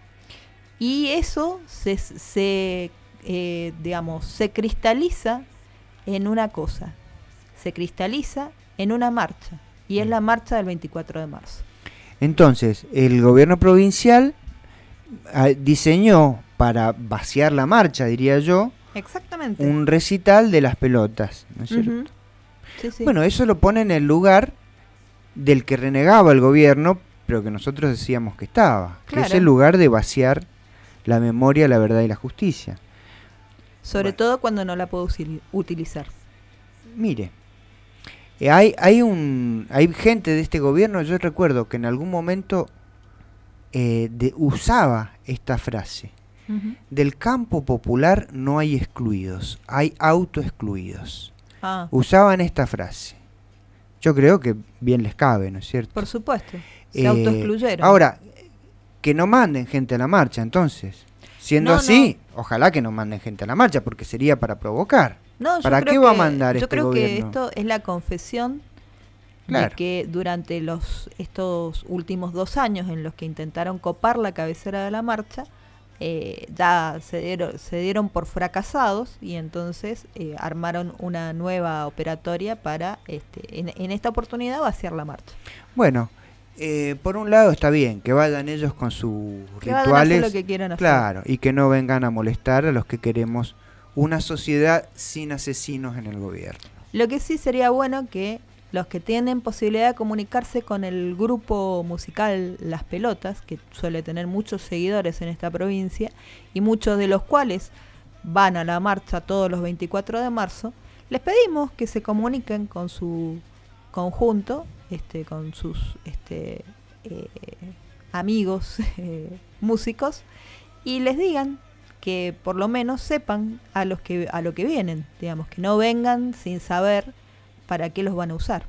Y eso se, se eh, digamos, se cristaliza en una cosa, se cristaliza en una marcha, y es la marcha del veinticuatro de marzo. Entonces, el gobierno provincial ah, diseñó para vaciar la marcha, diría yo, Exactamente. un recital de las pelotas, ¿no es cierto? Ujú. Sí, sí. Bueno, eso lo pone en el lugar del que renegaba el gobierno, pero que nosotros decíamos que estaba, que es Claro. el lugar de vaciar la memoria, la verdad y la justicia. Sobre Bueno. todo cuando no la puedo usil- utilizar. Mire, eh, hay, hay, un, hay gente de este gobierno, yo recuerdo que en algún momento eh, de, usaba esta frase: Ujú. del campo popular no hay excluidos, hay autoexcluidos. Ah, Usaban esta frase. Yo creo que bien les cabe, ¿no es cierto? por supuesto. Se Eh, autoexcluyeron. Ahora, que no manden gente a la marcha, entonces. Siendo No, así, ojalá que no manden gente a la marcha, porque sería para provocar. No, yo ¿Para creo qué va a que- mandar Yo este creo que gobierno? esto es la confesión Claro. de que durante los estos últimos dos años en los que intentaron copar la cabecera de la marcha, eh, ya se dieron, se dieron por fracasados y entonces eh, armaron una nueva operatoria para, este, en, en esta oportunidad, vaciar la marcha. Bueno, eh, por un lado está bien que vayan ellos con sus Que vayan a rituales, hacer lo que quieran hacer. claro, y que no vengan a molestar a los que queremos una sociedad sin asesinos en el gobierno. Lo que sí sería bueno que los que tienen posibilidad de comunicarse con el grupo musical Las Pelotas, que suele tener muchos seguidores en esta provincia, y muchos de los cuales van a la marcha todos los veinticuatro de marzo, les pedimos que se comuniquen con su conjunto, este, con sus este, eh, amigos eh, músicos, y les digan que por lo menos sepan a los que a lo que vienen, digamos, que no vengan sin saber para qué los van a usar.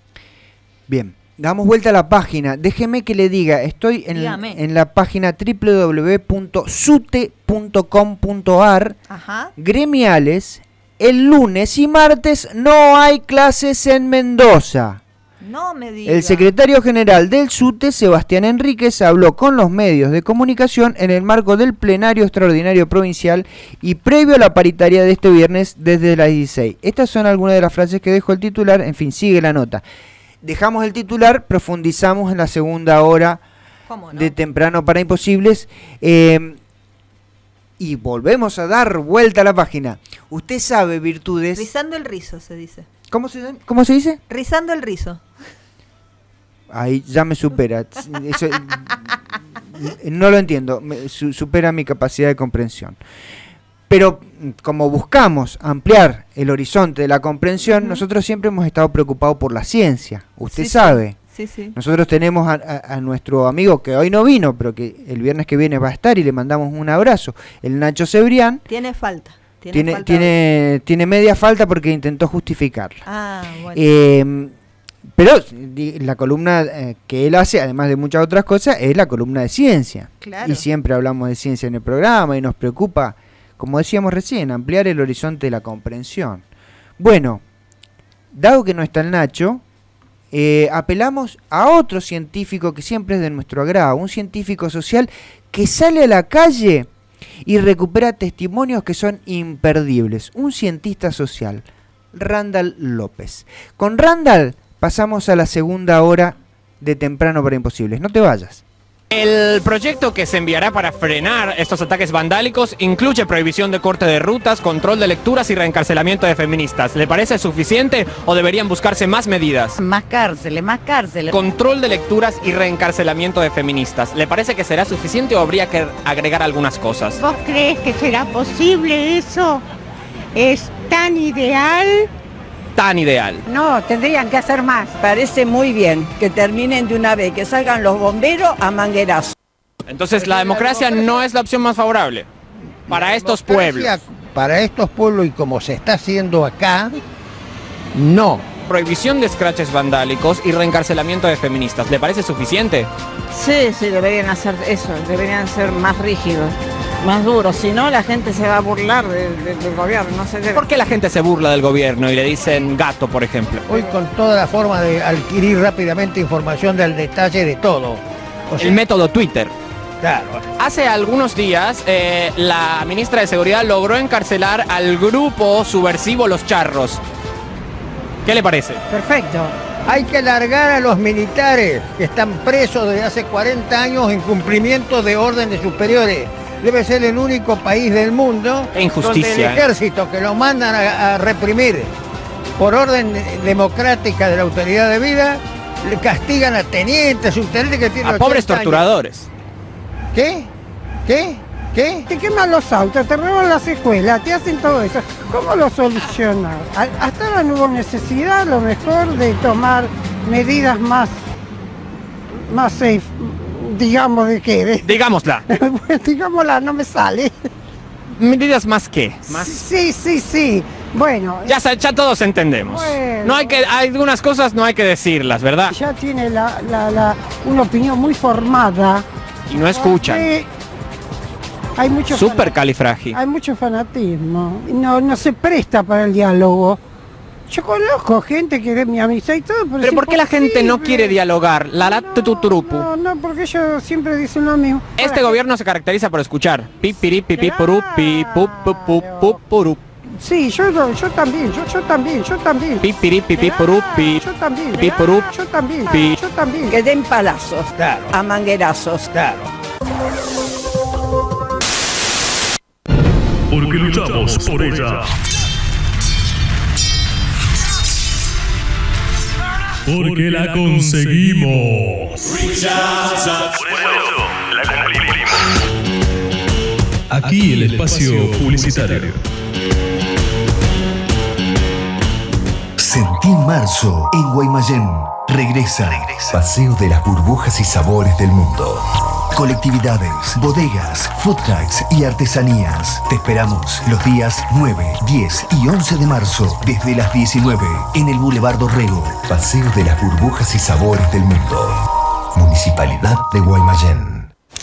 Bien, damos vuelta a la página. Déjeme que le diga, estoy en, Dígame. en la página doble u doble u doble u punto sute punto com punto ar. Ajá. Gremiales, el lunes y martes no hay clases en Mendoza. No me diga. El secretario general del SUTE, Sebastián Enríquez, habló con los medios de comunicación en el marco del plenario extraordinario provincial y previo a la paritaria de este viernes desde las dieciséis. Estas son algunas de las frases que dejó el titular. En fin, sigue la nota. Dejamos el titular, profundizamos en la segunda hora ¿Cómo no? de Temprano para Imposibles. Eh, y volvemos a dar vuelta a la página. Usted sabe virtudes. Rizando el rizo, se dice. ¿Cómo se, cómo se dice? Rizando el rizo. Ahí ya me supera. Eso, no lo entiendo. Me, su, supera mi capacidad de comprensión. Pero como buscamos ampliar el horizonte de la comprensión, uh-huh. nosotros siempre hemos estado preocupados por la ciencia. Usted sí, sabe. Sí, sí. Nosotros tenemos a, a, a nuestro amigo que hoy no vino, pero que el viernes que viene va a estar y le mandamos un abrazo. El Nacho Cebrián. Tiene falta. Tiene, tiene, falta tiene, tiene media falta porque intentó justificarla. Ah, bueno. Eh, pero la columna eh, que él hace, además de muchas otras cosas, es la columna de ciencia. Claro. Y siempre hablamos de ciencia en el programa y nos preocupa, como decíamos recién, ampliar el horizonte de la comprensión. Bueno, dado que no está el Nacho, eh, apelamos a otro científico que siempre es de nuestro agrado, un científico social que sale a la calle y recupera testimonios que son imperdibles. Un cientista social, Randall López. Con Randall pasamos a la segunda hora de Temprano para Imposibles. No te vayas. El proyecto que se enviará para frenar estos ataques vandálicos incluye prohibición de corte de rutas, control de lecturas y reencarcelamiento de feministas. ¿Le parece suficiente o deberían buscarse más medidas? Más cárceles, más cárceles. Control de lecturas y reencarcelamiento de feministas. ¿Le parece que será suficiente o habría que agregar algunas cosas? ¿Vos crees que será posible eso? ¿Es tan ideal? Tan ideal. No, tendrían que hacer más. Parece muy bien que terminen de una vez, que salgan los bomberos a manguerazo. Entonces la democracia no es la opción más favorable para estos pueblos. Para estos pueblos y como se está haciendo acá, no. Prohibición de scratches vandálicos y reencarcelamiento de feministas. ¿Le parece suficiente? Sí, sí, deberían hacer eso, deberían ser más rígidos, más duros, si no la gente se va a burlar de, de, del gobierno. No se debe. ¿Por qué la gente se burla del gobierno y le dicen gato, por ejemplo? Hoy con toda la forma de adquirir rápidamente información del detalle de todo. O sea, el método Twitter. Claro. Hace algunos días eh, la ministra de Seguridad logró encarcelar al grupo subversivo Los Charros. ¿Qué le parece? Perfecto. Hay que largar a los militares que están presos desde hace cuarenta años en cumplimiento de órdenes superiores. Debe ser el único país del mundo e injusticia, donde el ejército que lo mandan a, a reprimir por orden democrática de la autoridad de vida, le castigan a tenientes, subtenientes que tienen a pobres torturadores. Años. ¿Qué? ¿Qué? ¿Qué? Te queman los autos, te roban las escuelas, te hacen todo eso. ¿Cómo lo solucionan? Hasta ahora no hubo necesidad, a lo mejor, de tomar medidas más, más safe, digamos, ¿de qué? De... Digámosla. Digámosla, no me sale. ¿Medidas más qué? ¿Más? Sí, sí, sí. Bueno. Ya, ya todos entendemos. Bueno, no hay que, hay algunas cosas no hay que decirlas, ¿verdad? Ya tiene la, la, la, una opinión muy formada. Y no escuchan. Hay mucho Supercalifragil. Hay mucho fanatismo. No, no se presta para el diálogo. Yo conozco gente que es mi amistad y todo, pero, ¿Pero por qué la gente no quiere dialogar? La la tuturupu. No, no, porque ellos siempre dicen lo mismo. Este Ahora, gobierno se caracteriza por escuchar. Pipiri, pipi, puru, pi, pu, pu, pu, pu, puru. Sí, yo, yo también, yo, yo también, yo también. Pipiri, pipi, puru, pi, yo también. Pi, puru, yo también, pi. yo también. Que den palazos, claro, a manguerazos, claro. Porque luchamos por ella. Porque la conseguimos. Aquí el espacio publicitario. Sentí marzo en Guaymallén. Regresa. Paseo de las burbujas y sabores del mundo. Colectividades, bodegas, food trucks y artesanías. Te esperamos los días nueve, diez y once de marzo desde las diecinueve en el Boulevard Dorrego. Paseo de las burbujas y sabores del mundo. Municipalidad de Guaymallén.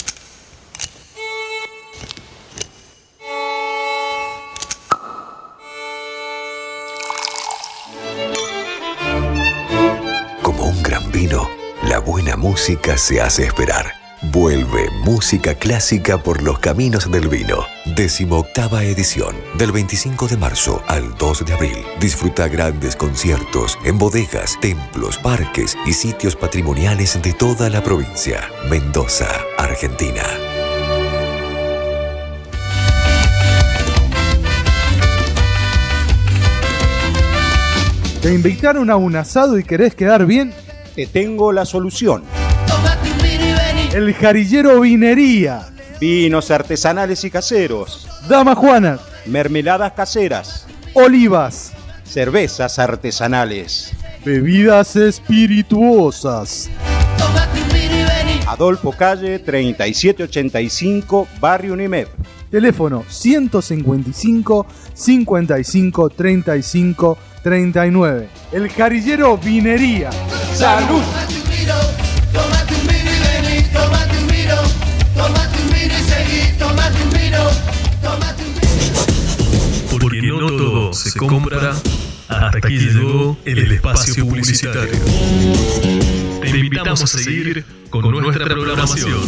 Como un gran vino, la buena música se hace esperar. Vuelve Música Clásica por los Caminos del Vino. Decimoctava edición, del veinticinco de marzo al dos de abril. Disfruta grandes conciertos en bodegas, templos, parques y sitios patrimoniales de toda la provincia. Mendoza, Argentina. ¿Te invitaron a un asado y querés quedar bien? Te tengo la solución. El Jarillero Vinería. Vinos artesanales y caseros. Dama Juana. Mermeladas caseras. Olivas. Cervezas artesanales. Bebidas espirituosas. Adolfo Calle treinta y siete ochenta y cinco, Barrio Unimed. Teléfono ciento cincuenta y cinco, cincuenta y cinco, treinta y cinco, treinta y nueve. El Jarillero Vinería. ¡Salud! Tómate un vino y vení, tómate un vino, tómate un vino y seguí, tómate un vino, tómate un vino. Porque no todo se compra. Hasta aquí llegó el espacio publicitario. Te invitamos a seguir con nuestra programación.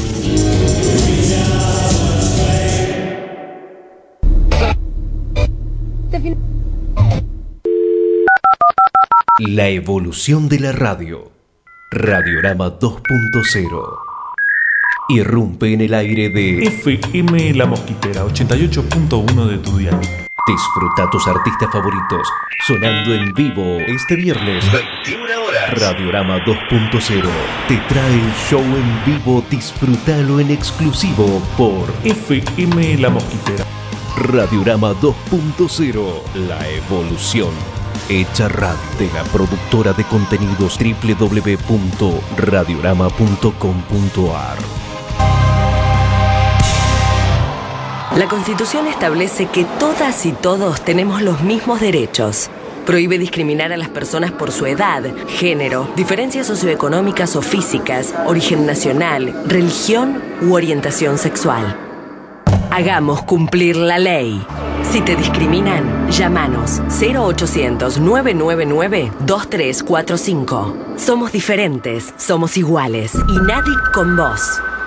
La evolución de la radio. Radiorama dos punto cero. Irrumpe en el aire de F M La Mosquitera, ochenta y ocho punto uno de tu dial. Disfruta tus artistas favoritos sonando en vivo este viernes. veintiuna horas. Radiorama dos punto cero te trae el show en vivo. Disfrútalo en exclusivo por F M La Mosquitera. Radiorama dos punto cero. La evolución hecha radio, de la productora de contenidos doble u doble u doble u punto radiorama punto com punto a r. La Constitución establece que todas y todos tenemos los mismos derechos. Prohíbe discriminar a las personas por su edad, género, diferencias socioeconómicas o físicas, origen nacional, religión u orientación sexual. Hagamos cumplir la ley. Si te discriminan, llámanos cero ochocientos, nueve nueve nueve, dos tres cuatro cinco. Somos diferentes, somos iguales y nadie con vos.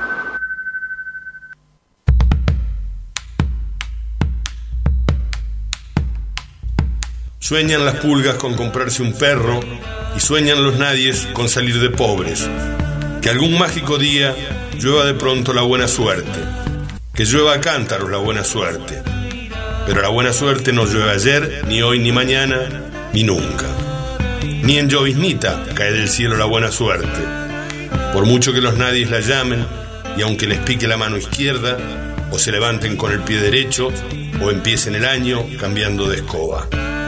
Sueñan las pulgas con comprarse un perro y sueñan los nadies con salir de pobres. Que algún mágico día llueva de pronto la buena suerte. Que llueva a cántaros la buena suerte. Pero la buena suerte no llueve ayer, ni hoy, ni mañana, ni nunca. Ni en lloviznita cae del cielo la buena suerte. Por mucho que los nadies la llamen, y aunque les pique la mano izquierda, o se levanten con el pie derecho, o empiecen el año cambiando de escoba.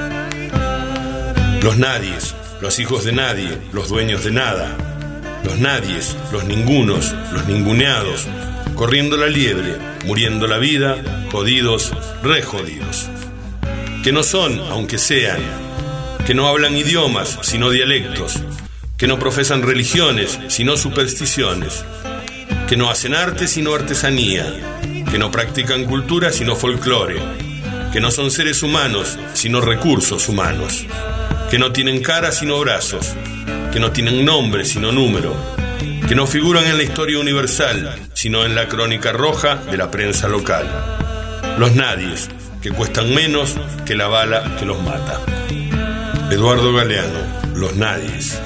Los nadies, los hijos de nadie, los dueños de nada. Los nadies, los ningunos, los ninguneados, corriendo la liebre, muriendo la vida, jodidos, re jodidos. Que no son, aunque sean, que no hablan idiomas, sino dialectos, que no profesan religiones, sino supersticiones, que no hacen arte, sino artesanía, que no practican cultura, sino folclore, que no son seres humanos, sino recursos humanos, que no tienen cara, sino brazos, que no tienen nombre, sino número, que no figuran en la historia universal, sino en la crónica roja de la prensa local. Los nadies, que cuestan menos que la bala que los mata. Eduardo Galeano, Los nadies.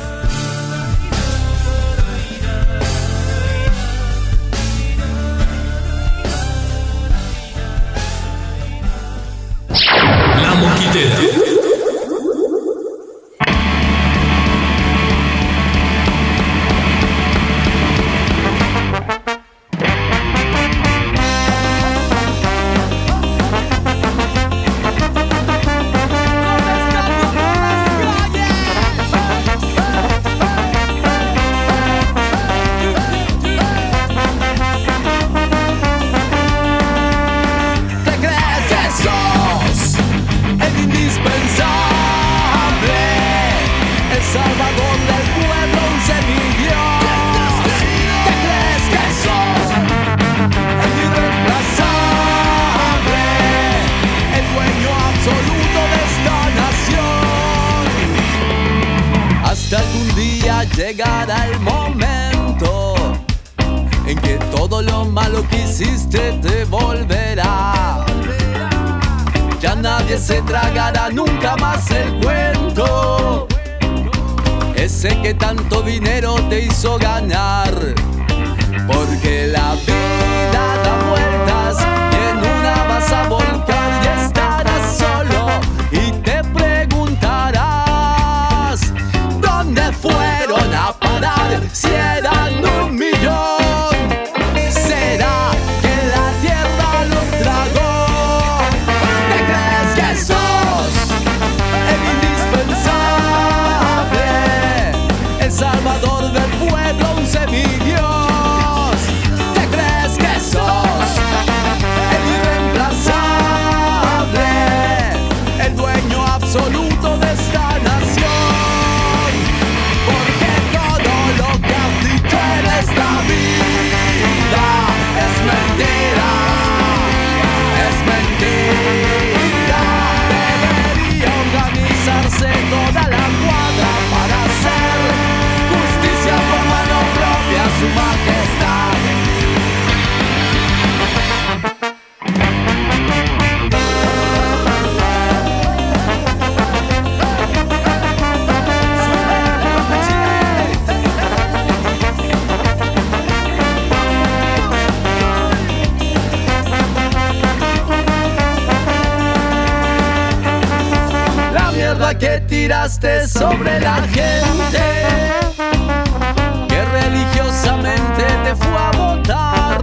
La Mosquitera. Llegará el momento en que todo lo malo que hiciste te volverá. Ya nadie se tragará nunca más el cuento ese que tanto dinero te hizo ganar. Porque la vida da vueltas y en una vas a volcar y estarás solo y te preguntarás: mierda que tiraste sobre la gente que religiosamente te fue a votar,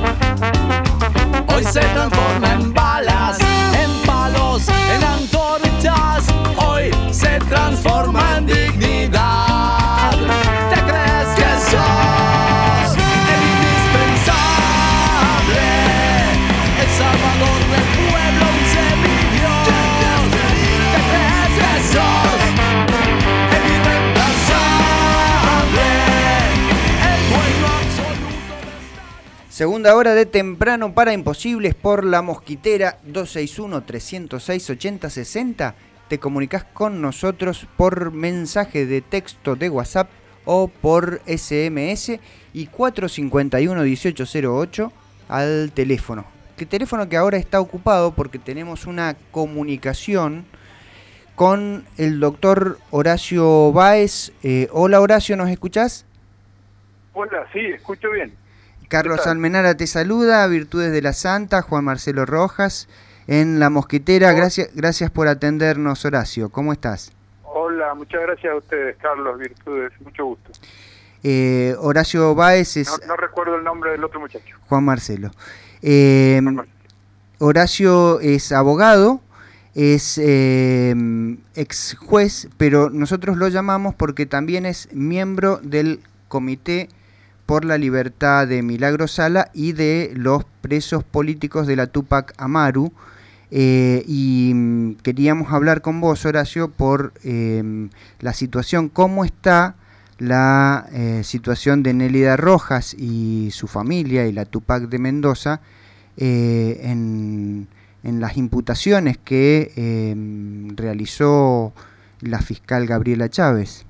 hoy se transforma en balas, en palos, en antorchas, hoy se transforma en dignidad. ¿Te crees que sos el indispensable, el salvador del pueblo, un semidios? ¿Te crees que sos el irreemplazable, el dueño absoluto? Segunda hora de Temprano para Imposibles por La Mosquitera. Dos seis uno, tres cero seis, ocho cero seis cero. Te comunicas con nosotros por mensaje de texto de WhatsApp o por S M S y cuatro cinco uno, uno ocho cero ocho al teléfono. Que teléfono que ahora está ocupado porque tenemos una comunicación con el doctor Horacio Báez. Eh, hola Horacio, ¿nos escuchás? Hola, sí, escucho bien. Carlos Almenara te saluda, Virtudes de la Santa, Juan Marcelo Rojas, en La Mosquitera. Gracias, gracias por atendernos, Horacio. ¿Cómo estás? Hola, muchas gracias a ustedes, Carlos, Virtudes, mucho gusto. Eh, Horacio Báez es... No, no recuerdo el nombre del otro muchacho. Juan Marcelo. Eh, Juan Marcelo. Horacio es abogado, es eh, ex juez, pero nosotros lo llamamos porque también es miembro del Comité por la Libertad de Milagro Sala y de los presos políticos de la Tupac Amaru. Eh, y mm, queríamos hablar con vos, Horacio, por eh, la situación, cómo está la eh, situación de Nélida Rojas y su familia y la Tupac de Mendoza eh, en, en las imputaciones que eh, realizó la fiscal Gabriela Chávez.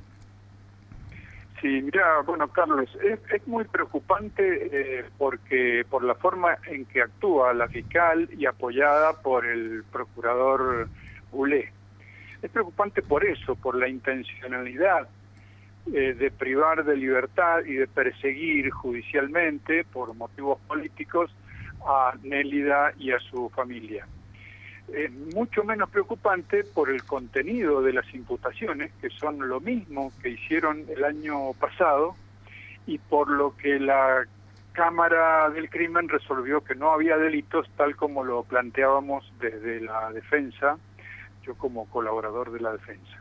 Sí, mira, bueno, Carlos, es, es muy preocupante eh, porque por la forma en que actúa la fiscal y apoyada por el procurador Bulé. Es preocupante por eso, por la intencionalidad eh, de privar de libertad y de perseguir judicialmente, por motivos políticos, a Nélida y a su familia. Es mucho menos preocupante por el contenido de las imputaciones, que son lo mismo que hicieron el año pasado, y por lo que la Cámara del Crimen resolvió que no había delitos, tal como lo planteábamos desde la defensa, yo como colaborador de la defensa.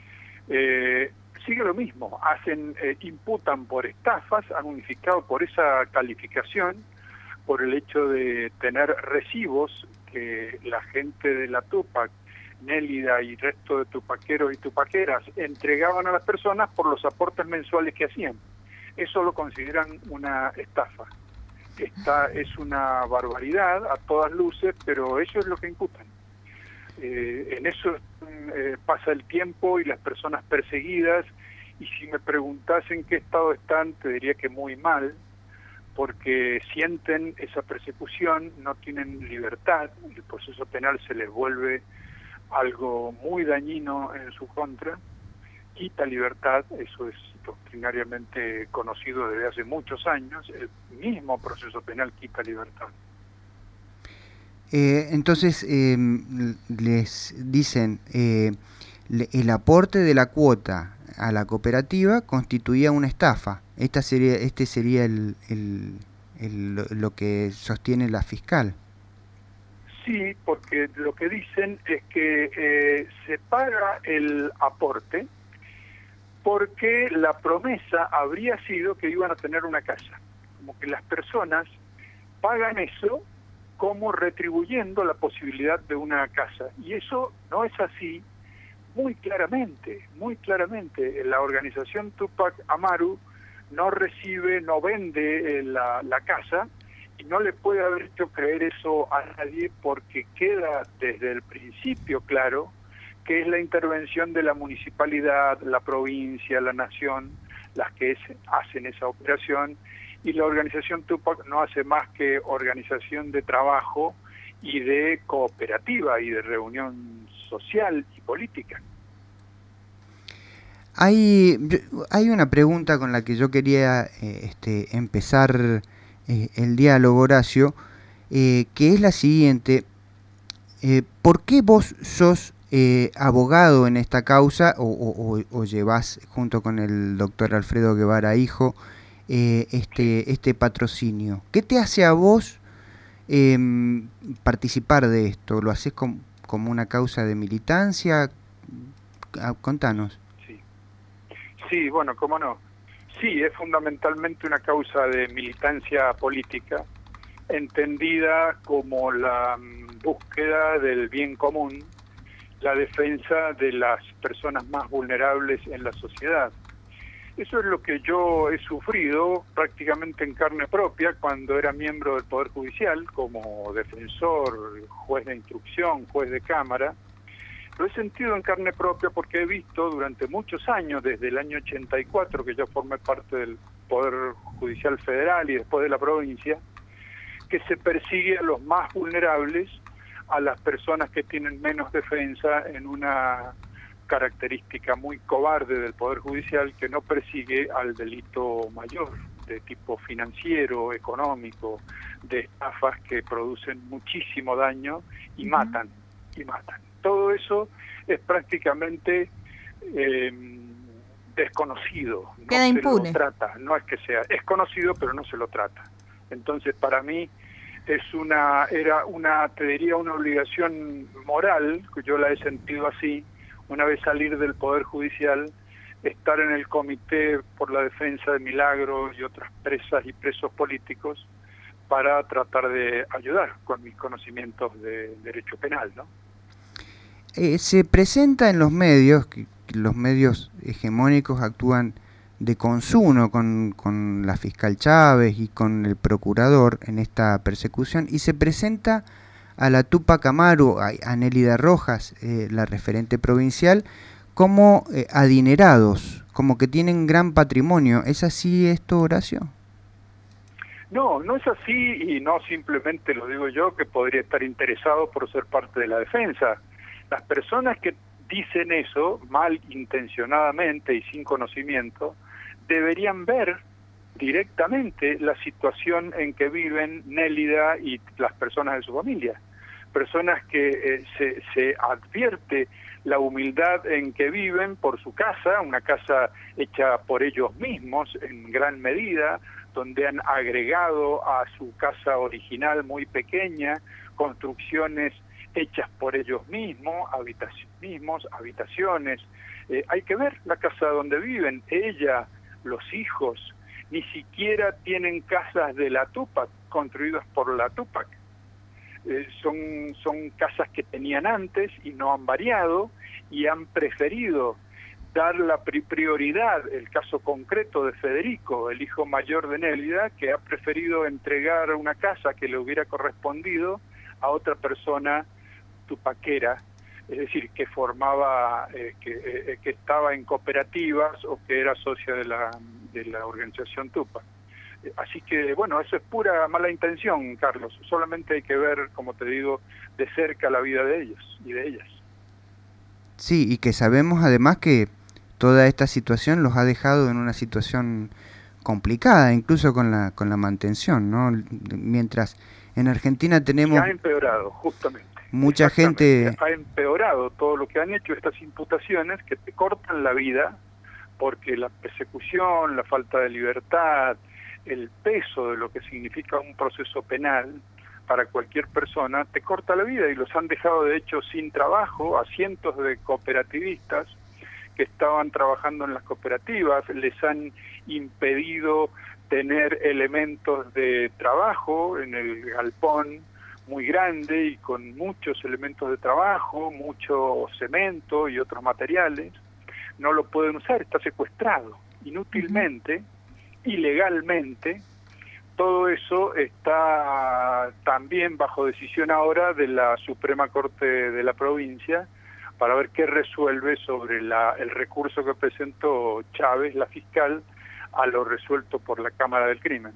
Eh, sigue lo mismo, hacen, eh, imputan por estafas, han unificado por esa calificación, por el hecho de tener recibos que la gente de la Tupac, Nélida y resto de tupaqueros y tupaqueras entregaban a las personas por los aportes mensuales que hacían. Eso lo consideran una estafa. Esta es una barbaridad a todas luces, pero eso es lo que imputan. Eh, en eso eh, pasa el tiempo y las personas perseguidas, y si me preguntas en qué estado están, te diría que muy mal, porque sienten esa persecución, no tienen libertad, el proceso penal se les vuelve algo muy dañino en su contra, quita libertad, eso es doctrinariamente conocido desde hace muchos años, el mismo proceso penal quita libertad. Eh, entonces, eh, les dicen, eh, le, el aporte de la cuota a la cooperativa constituía una estafa. Esta sería, este sería el, el, el, lo que sostiene la fiscal. Sí, porque lo que dicen es que eh, se paga el aporte porque la promesa habría sido que iban a tener una casa. Como que las personas pagan eso como retribuyendo la posibilidad de una casa. Y eso no es así muy claramente, muy claramente. La organización Tupac Amaru no recibe, no vende eh, la, la casa, y no le puede haber hecho creer eso a nadie porque queda desde el principio claro que es la intervención de la municipalidad, la provincia, la nación, las que es, hacen esa operación, y la organización Tupac no hace más que organización de trabajo y de cooperativa y de reunión social y política. Hay, hay una pregunta con la que yo quería eh, este, empezar eh, el diálogo, Horacio, eh, que es la siguiente. Eh, ¿Por qué vos sos eh, abogado en esta causa, o, o, o llevás junto con el doctor Alfredo Guevara Hijo eh, este, este patrocinio. ¿Qué te hace a vos eh, participar de esto? ¿Lo haces com, como una causa de militancia? Contanos. Sí, sí, bueno, cómo no. Sí, es fundamentalmente una causa de militancia política, entendida como la búsqueda del bien común, la defensa de las personas más vulnerables en la sociedad. Eso es lo que yo he sufrido prácticamente en carne propia cuando era miembro del Poder Judicial, como defensor, juez de instrucción, juez de cámara. Lo he sentido en carne propia porque he visto durante muchos años, desde el año ochenta y cuatro, que yo formé parte del Poder Judicial Federal y después de la provincia, que se persigue a los más vulnerables, a las personas que tienen menos defensa, en una característica muy cobarde del Poder Judicial que no persigue al delito mayor, de tipo financiero, económico, de estafas que producen muchísimo daño y uh-huh. matan, y matan. Todo eso es prácticamente eh, desconocido. No Queda se impune. Lo trata, no es que sea, es conocido pero no se lo trata. Entonces para mí es una, era una, te diría una obligación moral, que yo la he sentido así, una vez salir del Poder Judicial, estar en el Comité por la Defensa de Milagro y otras presas y presos políticos para tratar de ayudar con mis conocimientos de derecho penal, ¿no? Eh, se presenta en los medios, que, que los medios hegemónicos actúan de consuno con, con la fiscal Chávez y con el procurador en esta persecución, y se presenta a la Tupac Amaru, a, a Nélida Rojas, eh, la referente provincial, como eh, adinerados, como que tienen gran patrimonio. ¿Es así esto, Horacio? No, no es así, y no simplemente lo digo yo, que podría estar interesado por ser parte de la defensa. Las personas que dicen eso, mal intencionadamente y sin conocimiento, deberían ver directamente la situación en que viven Nélida y las personas de su familia. Personas que eh, se, se advierte la humildad en que viven por su casa, una casa hecha por ellos mismos en gran medida, donde han agregado a su casa original muy pequeña construcciones hechas por ellos mismos, habitaciones, mismos, habitaciones. Eh, hay que ver la casa donde viven. Ella, los hijos, ni siquiera tienen casas de la Tupac, construidas por la Tupac. Eh, son, son casas que tenían antes y no han variado, y han preferido dar la pri prioridad, el caso concreto de Federico, el hijo mayor de Nélida, que ha preferido entregar una casa que le hubiera correspondido a otra persona tupaquera, es decir, que formaba, eh, que, eh, que estaba en cooperativas o que era socia de la, de la organización Tupac. Eh, así que, bueno, eso es pura mala intención, Carlos. Solamente hay que ver, como te digo, de cerca la vida de ellos y de ellas. Sí, y que sabemos además que toda esta situación los ha dejado en una situación complicada, incluso con la, con la mantención, ¿no? Mientras en Argentina tenemos... Y ha empeorado, justamente. Mucha gente... Ha empeorado todo lo que han hecho estas imputaciones que te cortan la vida, porque la persecución, la falta de libertad, el peso de lo que significa un proceso penal para cualquier persona, te corta la vida, y los han dejado de hecho sin trabajo a cientos de cooperativistas que estaban trabajando en las cooperativas. Les han impedido tener elementos de trabajo en el galpón muy grande y con muchos elementos de trabajo, mucho cemento y otros materiales. No lo pueden usar, está secuestrado inútilmente, uh-huh. ilegalmente. Todo eso está también bajo decisión ahora de la Suprema Corte de la provincia, para ver qué resuelve sobre la, el recurso que presentó Chávez, la fiscal, a lo resuelto por la Cámara del Crimen.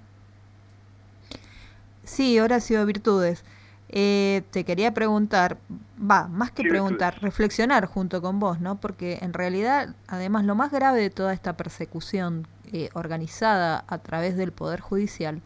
Sí, Horacio Virtudes. Eh, te quería preguntar, va, más que sí, preguntar, virtudes. reflexionar junto con vos, ¿no? Porque en realidad, además, lo más grave de toda esta persecución eh, organizada a través del Poder Judicial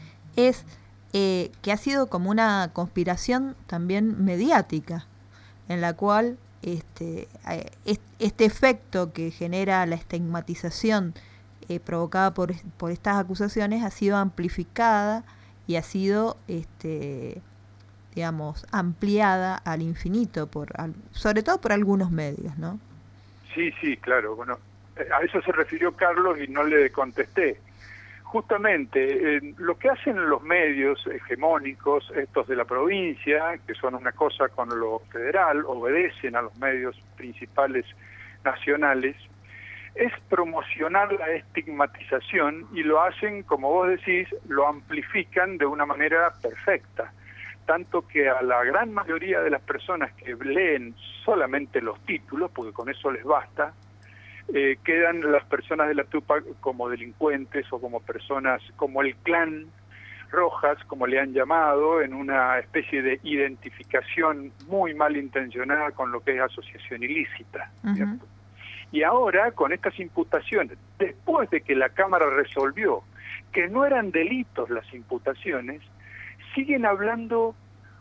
es eh, que ha sido como una conspiración también mediática, en la cual este, este efecto que genera la estigmatización eh, provocada por, por estas acusaciones ha sido amplificada y ha sido, este, digamos, ampliada al infinito, por sobre todo por algunos medios, ¿no? Sí, sí, claro. Bueno, a eso se refirió Carlos y no le contesté. Justamente, eh, lo que hacen los medios hegemónicos, estos de la provincia, que son una cosa con lo federal, obedecen a los medios principales nacionales, es promocionar la estigmatización y lo hacen, como vos decís, lo amplifican de una manera perfecta. Tanto que a la gran mayoría de las personas que leen solamente los títulos, porque con eso les basta, eh, quedan las personas de la Tupac como delincuentes o como personas, como el clan Rojas, como le han llamado, en una especie de identificación muy malintencionada con lo que es asociación ilícita. Uh-huh. Y ahora, con estas imputaciones, después de que la Cámara resolvió que no eran delitos las imputaciones, siguen hablando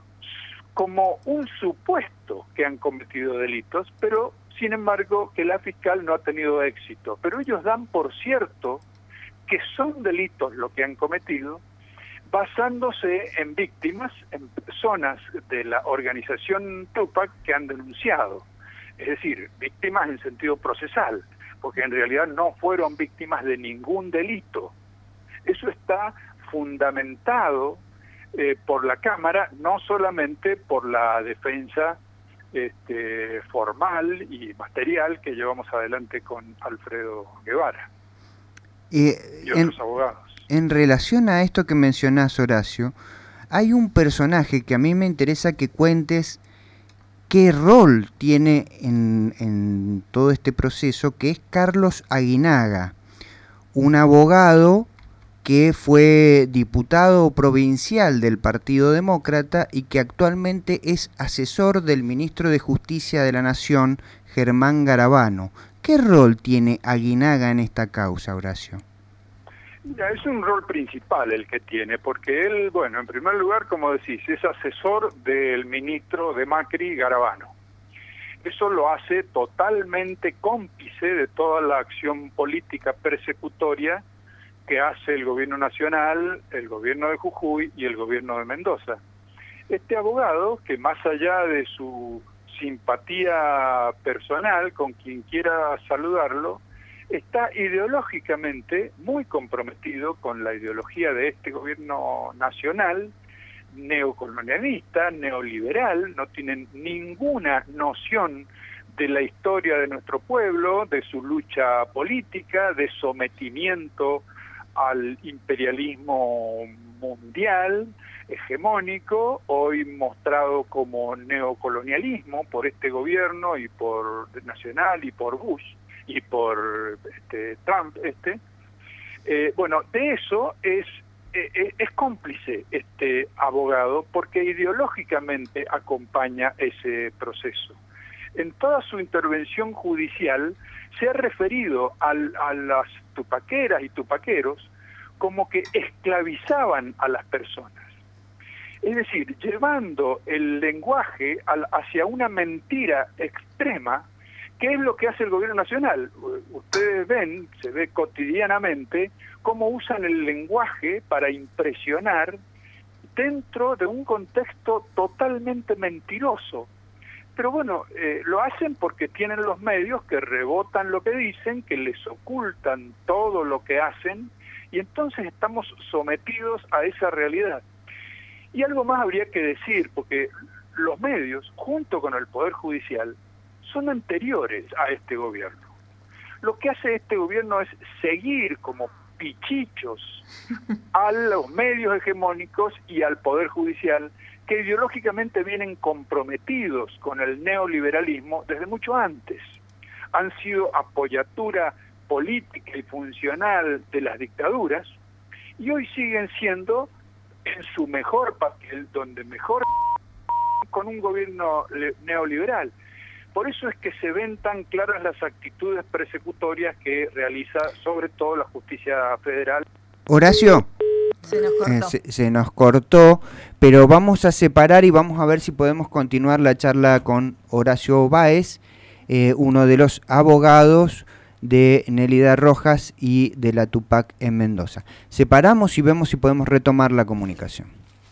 como un supuesto que han cometido delitos, pero sin embargo que la fiscal no ha tenido éxito. Pero ellos dan por cierto que son delitos lo que han cometido, basándose en víctimas, en personas de la organización Tupac que han denunciado. Es decir, víctimas en sentido procesal, porque en realidad no fueron víctimas de ningún delito. Eso está fundamentado eh, por la Cámara, no solamente por la defensa este, formal y material que llevamos adelante con Alfredo Guevara eh, y otros en, abogados. En relación a esto que mencionás, Horacio, hay un personaje que a mí me interesa que cuentes qué rol tiene en, en todo este proceso, que es Carlos Aguinaga, un abogado que fue diputado provincial del Partido Demócrata y que actualmente es asesor del ministro de Justicia de la Nación, Germán Garabano. ¿Qué rol tiene Aguinaga en esta causa, Horacio? Ya, es un rol principal el que tiene, porque él, bueno, en primer lugar, como decís, es asesor del ministro de Macri, Garabano. Eso lo hace totalmente cómplice de toda la acción política persecutoria que hace el gobierno nacional, el gobierno de Jujuy y el gobierno de Mendoza. Este abogado, que más allá de su simpatía personal con quien quiera saludarlo, está ideológicamente muy comprometido con la ideología de este gobierno nacional, neocolonialista, neoliberal, no tienen ninguna noción de la historia de nuestro pueblo, de su lucha política, de sometimiento al imperialismo mundial, hegemónico, hoy mostrado como neocolonialismo por este gobierno y por Nacional y por Bush y por este, Trump. este eh, Bueno, de eso es, eh, es cómplice este abogado porque ideológicamente acompaña ese proceso. En toda su intervención judicial se ha referido al, a las tupaqueras y tupaqueros como que esclavizaban a las personas. Es decir, llevando el lenguaje al, hacia una mentira extrema, que es lo que hace el gobierno nacional. Ustedes ven, se ve cotidianamente, cómo usan el lenguaje para impresionar dentro de un contexto totalmente mentiroso. Pero bueno, eh, lo hacen porque tienen los medios que rebotan lo que dicen, que les ocultan todo lo que hacen, y entonces estamos sometidos a esa realidad. Y algo más habría que decir, porque los medios, junto con el Poder Judicial, son anteriores a este gobierno. Lo que hace este gobierno es seguir como pichichos a los medios hegemónicos y al Poder Judicial, que ideológicamente vienen comprometidos con el neoliberalismo desde mucho antes. Han sido apoyatura política y funcional de las dictaduras y hoy siguen siendo en su mejor papel, donde mejor con un gobierno neoliberal. Por eso es que se ven tan claras las actitudes persecutorias que realiza sobre todo la justicia federal. Horacio. Se nos cortó. Eh, se, se nos cortó, pero vamos a separar y vamos a ver si podemos continuar la charla con Horacio Báez, eh, uno de los abogados de Nélida Rojas y de la Tupac en Mendoza. Separamos y vemos si podemos retomar la comunicación.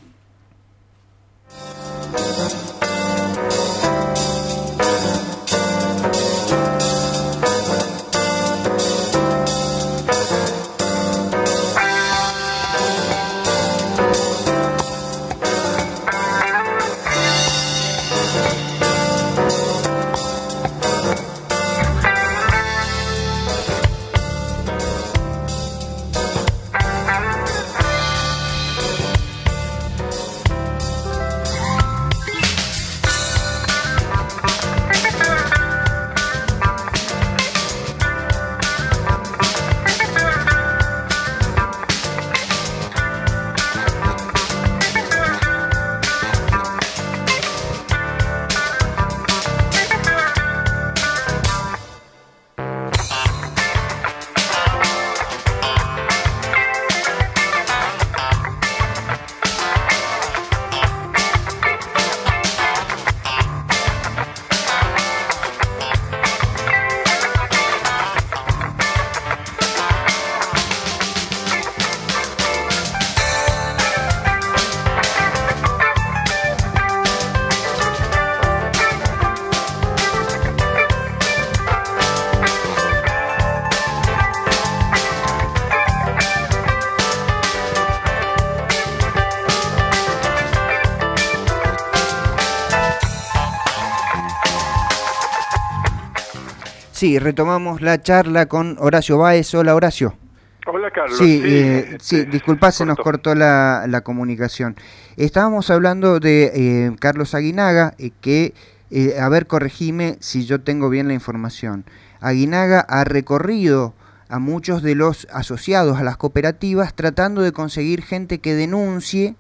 Sí, retomamos la charla con Horacio Báez. Hola, Horacio. Hola, Carlos. Sí, sí, eh, este, sí disculpa, se nos cortó la, la comunicación. Estábamos hablando de eh, Carlos Aguinaga, eh, que, eh, a ver, corregime si yo tengo bien la información. Aguinaga ha recorrido a muchos de los asociados a las cooperativas tratando de conseguir gente que denuncie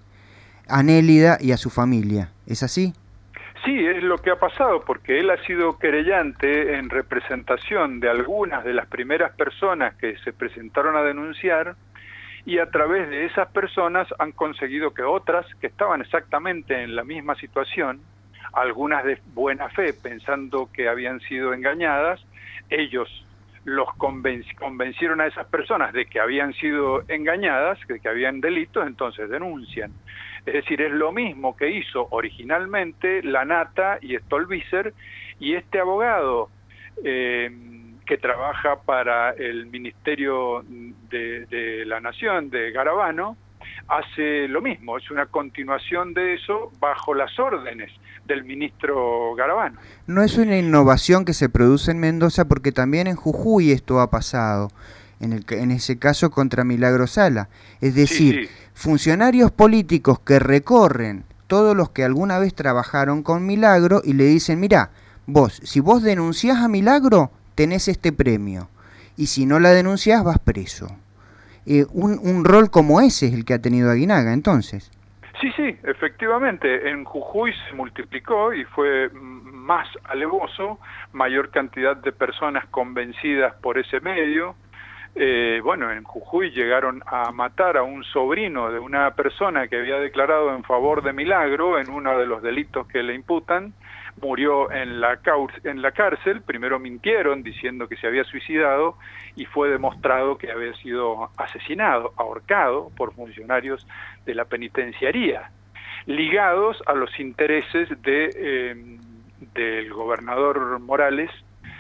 a Nélida y a su familia. ¿Es así? Sí, es lo que ha pasado, porque él ha sido querellante en representación de algunas de las primeras personas que se presentaron a denunciar, y a través de esas personas han conseguido que otras que estaban exactamente en la misma situación, algunas de buena fe, pensando que habían sido engañadas, ellos los convenci- convencieron a esas personas de que habían sido engañadas, de que habían delitos, entonces denuncian. Es decir, es lo mismo que hizo originalmente Lanata y Stolbizer, y este abogado eh, que trabaja para el Ministerio de, de la Nación, de Garabano, hace lo mismo, es una continuación de eso bajo las órdenes del ministro Garabano. No es una innovación que se produce en Mendoza, porque también en Jujuy esto ha pasado, en, el, en ese caso contra Milagro Sala. Es decir, sí, sí. funcionarios políticos que recorren todos los que alguna vez trabajaron con Milagro y le dicen, mirá, vos, si vos denunciás a Milagro, tenés este premio, y si no la denunciás, vas preso. Eh, un, un rol como ese es el que ha tenido Aguinaga, entonces. Sí, sí, efectivamente, en Jujuy se multiplicó y fue más alevoso, mayor cantidad de personas convencidas por ese medio. Eh, bueno, en Jujuy llegaron a matar a un sobrino de una persona que había declarado en favor de Milagro en uno de los delitos que le imputan. Murió en la, en la cárcel, primero mintieron diciendo que se había suicidado y fue demostrado que había sido asesinado, ahorcado por funcionarios de la penitenciaría, ligados a los intereses de, eh, del gobernador Morales.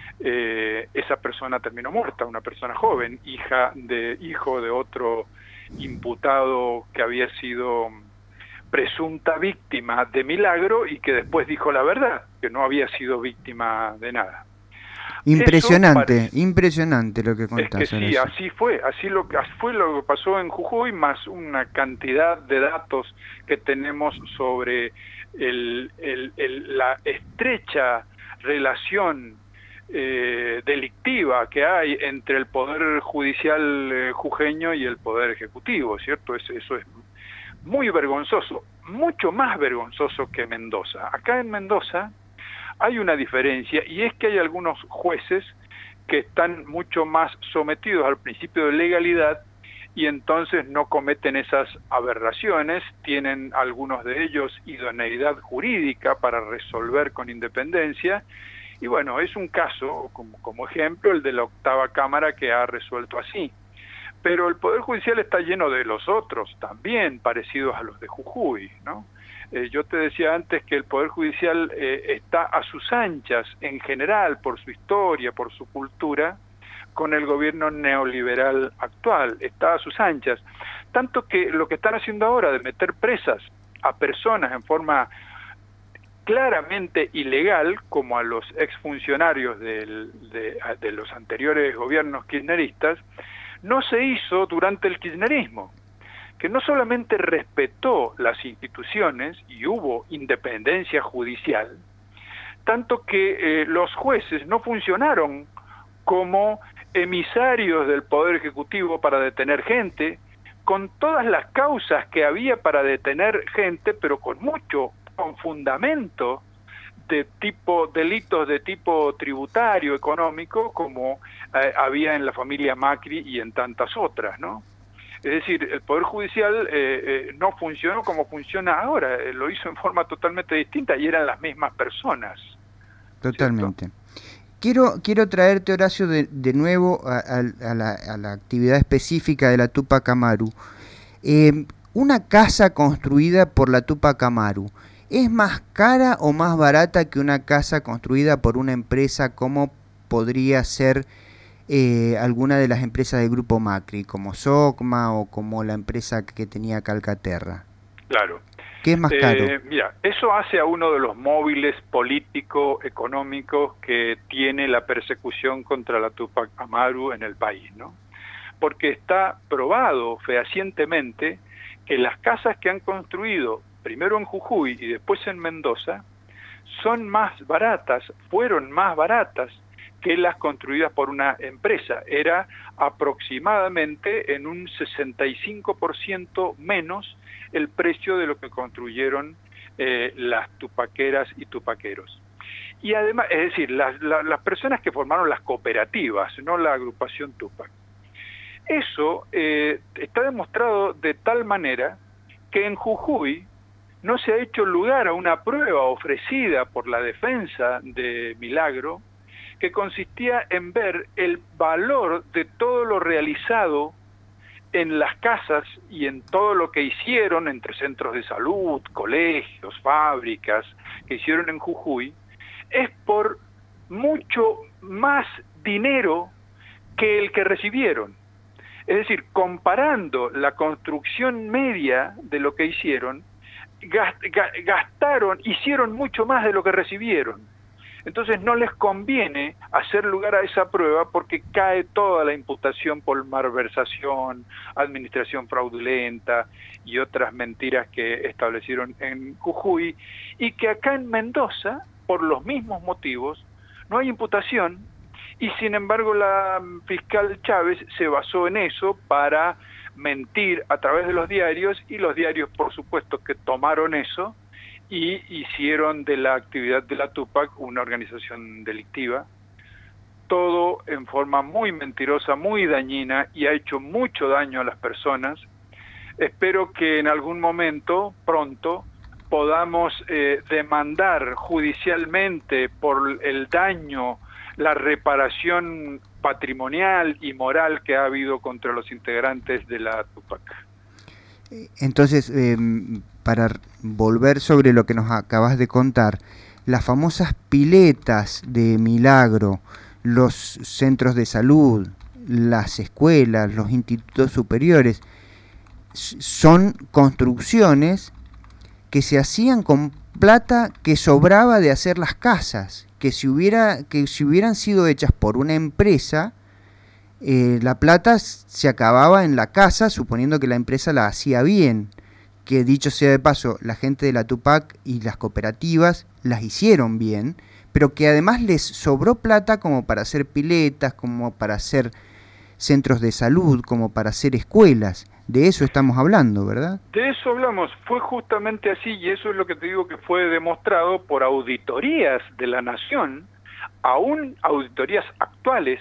Eh, esa persona terminó muerta, una persona joven, hija de hijo de otro imputado que había sido presunta víctima de Milagro y que después dijo la verdad, que no había sido víctima de nada. Impresionante, impresionante lo que contás. Es que sí, así fue, así lo así fue lo que pasó en Jujuy, más una cantidad de datos que tenemos sobre el, el, el, la estrecha relación eh, delictiva que hay entre el poder judicial eh, jujeño y el poder ejecutivo, ¿cierto? Es, eso es muy vergonzoso, mucho más vergonzoso que Mendoza. Acá en Mendoza hay una diferencia, y es que hay algunos jueces que están mucho más sometidos al principio de legalidad y entonces no cometen esas aberraciones, tienen algunos de ellos idoneidad jurídica para resolver con independencia, y bueno, es un caso, como, como ejemplo, el de la octava Cámara que ha resuelto así. Pero el Poder Judicial está lleno de los otros, también parecidos a los de Jujuy, ¿no? Eh, yo te decía antes que el Poder Judicial eh, está a sus anchas, en general, por su historia, por su cultura, con el gobierno neoliberal actual, está a sus anchas. Tanto que lo que están haciendo ahora de meter presas a personas en forma claramente ilegal, como a los exfuncionarios del, de, de los anteriores gobiernos kirchneristas, no se hizo durante el kirchnerismo, que no solamente respetó las instituciones y hubo independencia judicial, tanto que eh, los jueces no funcionaron como emisarios del Poder Ejecutivo para detener gente, con todas las causas que había para detener gente, pero con mucho, con fundamento de tipo, delitos de tipo tributario, económico, como eh, había en la familia Macri y en tantas otras, ¿no? Es decir, el Poder Judicial eh, eh, no funcionó como funciona ahora, eh, lo hizo en forma totalmente distinta y eran las mismas personas. Totalmente. ¿Cierto? Quiero, quiero traerte, Horacio, de, de nuevo a, a, a, la, a la actividad específica de la Tupac Amaru. Eh, una casa construida por la Tupac Amaru, ¿es más cara o más barata que una casa construida por una empresa como podría ser eh, alguna de las empresas del Grupo Macri, como Socma o como la empresa que tenía Calcaterra? Claro. ¿Qué es más caro? Eh, mira, eso hace a uno de los móviles político-económicos que tiene la persecución contra la Tupac Amaru en el país, ¿no? Porque está probado fehacientemente que las casas que han construido primero en Jujuy y después en Mendoza son más baratas, fueron más baratas que las construidas por una empresa. Era aproximadamente en un sesenta y cinco por ciento menos el precio de lo que construyeron eh, las tupaqueras y tupaqueros. Y además, es decir, las, las, las personas que formaron las cooperativas, no la agrupación Tupac. Eso eh, está demostrado de tal manera que en Jujuy no se ha hecho lugar a una prueba ofrecida por la defensa de Milagro, que consistía en ver el valor de todo lo realizado en las casas y en todo lo que hicieron entre centros de salud, colegios, fábricas, que hicieron en Jujuy, es por mucho más dinero que el que recibieron. Es decir, comparando la construcción media de lo que hicieron, gastaron, hicieron mucho más de lo que recibieron. Entonces no les conviene hacer lugar a esa prueba porque cae toda la imputación por malversación, administración fraudulenta y otras mentiras que establecieron en Jujuy, y que acá en Mendoza, por los mismos motivos, no hay imputación, y sin embargo la fiscal Chávez se basó en eso para mentir a través de los diarios, y los diarios por supuesto que tomaron eso y hicieron de la actividad de la Tupac una organización delictiva, todo en forma muy mentirosa, muy dañina, y ha hecho mucho daño a las personas. Espero que en algún momento, pronto, podamos eh, demandar judicialmente por el daño, la reparación patrimonial y moral que ha habido contra los integrantes de la Tupac. Entonces, eh, para volver sobre lo que nos acabas de contar, las famosas piletas de Milagro, los centros de salud, las escuelas, los institutos superiores, son construcciones que se hacían con plata que sobraba de hacer las casas, que si hubiera, que si hubieran sido hechas por una empresa, eh, la plata se acababa en la casa, suponiendo que la empresa la hacía bien. Que dicho sea de paso, la gente de la Tupac y las cooperativas las hicieron bien, pero que además les sobró plata como para hacer piletas, como para hacer centros de salud, como para hacer escuelas. De eso estamos hablando, ¿verdad? De eso hablamos, fue justamente así, y eso es lo que te digo que fue demostrado por auditorías de la Nación, aún auditorías actuales,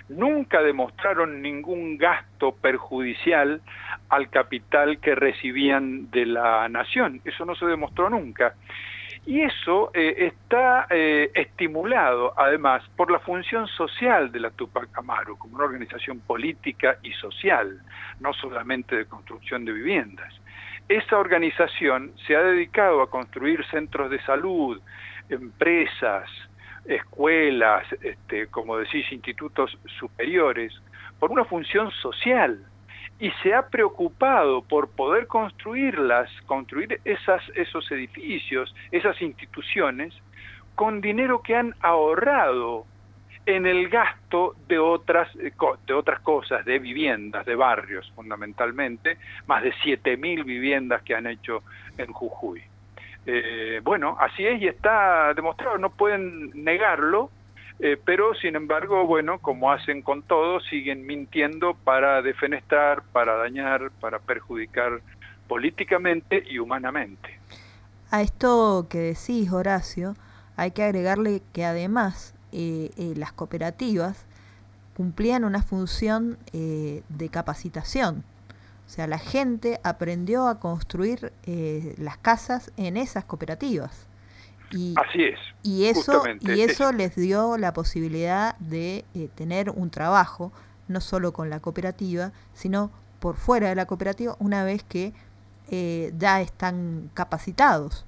nunca demostraron ningún gasto perjudicial al capital que recibían de la nación. Eso no se demostró nunca. Y eso eh, está eh, estimulado, además, por la función social de la Tupac Amaru, como una organización política y social, no solamente de construcción de viviendas. Esa organización se ha dedicado a construir centros de salud, empresas, escuelas, este, como decís, institutos superiores, por una función social, y se ha preocupado por poder construirlas, construir esas, esos edificios, esas instituciones, con dinero que han ahorrado en el gasto de otras, de otras cosas, de viviendas, de barrios fundamentalmente, más de siete mil viviendas que han hecho en Jujuy. Eh, bueno, así es y está demostrado, no pueden negarlo, eh, pero sin embargo, bueno, como hacen con todo, siguen mintiendo para defenestrar, para dañar, para perjudicar políticamente y humanamente. A esto que decís, Horacio, hay que agregarle que además eh, eh, las cooperativas cumplían una función eh, de capacitación. O sea, la gente aprendió a construir eh, las casas en esas cooperativas. Y, Así es. Y eso, y eso es. les dio la posibilidad de eh, tener un trabajo, no solo con la cooperativa, sino por fuera de la cooperativa, una vez que eh, ya están capacitados.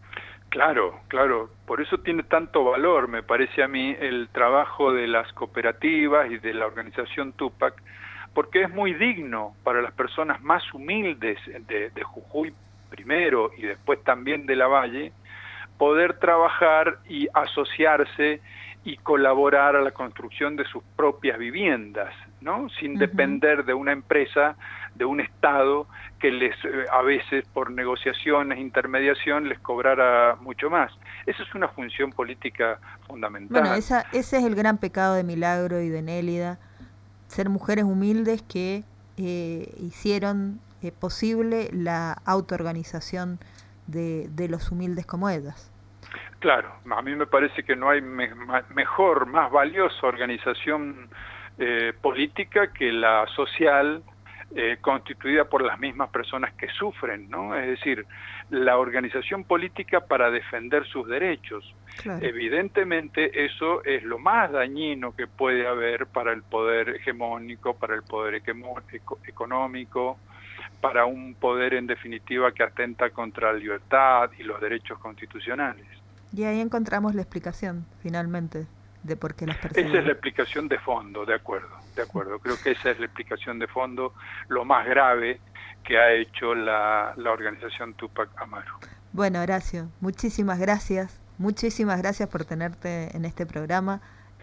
Claro, claro. Por eso tiene tanto valor, me parece a mí, el trabajo de las cooperativas y de la organización Tupac, porque es muy digno para las personas más humildes de, de Jujuy primero y después también de la Valle, poder trabajar y asociarse y colaborar a la construcción de sus propias viviendas, ¿no? Sin uh-huh. depender de una empresa, de un Estado que les eh, a veces por negociaciones, intermediación, les cobrara mucho más. Esa es una función política fundamental. Bueno, esa, ese es el gran pecado de Milagro y de Nélida, ser mujeres humildes que eh, hicieron eh, posible la autoorganización de, de los humildes como ellas. Claro, a mí me parece que no hay me, ma, mejor, más valiosa organización eh, política que la social, eh, constituida por las mismas personas que sufren, ¿no? Es decir, la organización política para defender sus derechos. Claro. Evidentemente eso es lo más dañino que puede haber para el poder hegemónico, para el poder eco económico, para un poder en definitiva que atenta contra la libertad y los derechos constitucionales. Y ahí encontramos la explicación, finalmente, de por qué las personas... Esa es la explicación de fondo, de acuerdo, de acuerdo. Creo que esa es la explicación de fondo, lo más grave que ha hecho la, la organización Tupac Amaru. Bueno, Horacio, muchísimas gracias, muchísimas gracias por tenerte en este programa.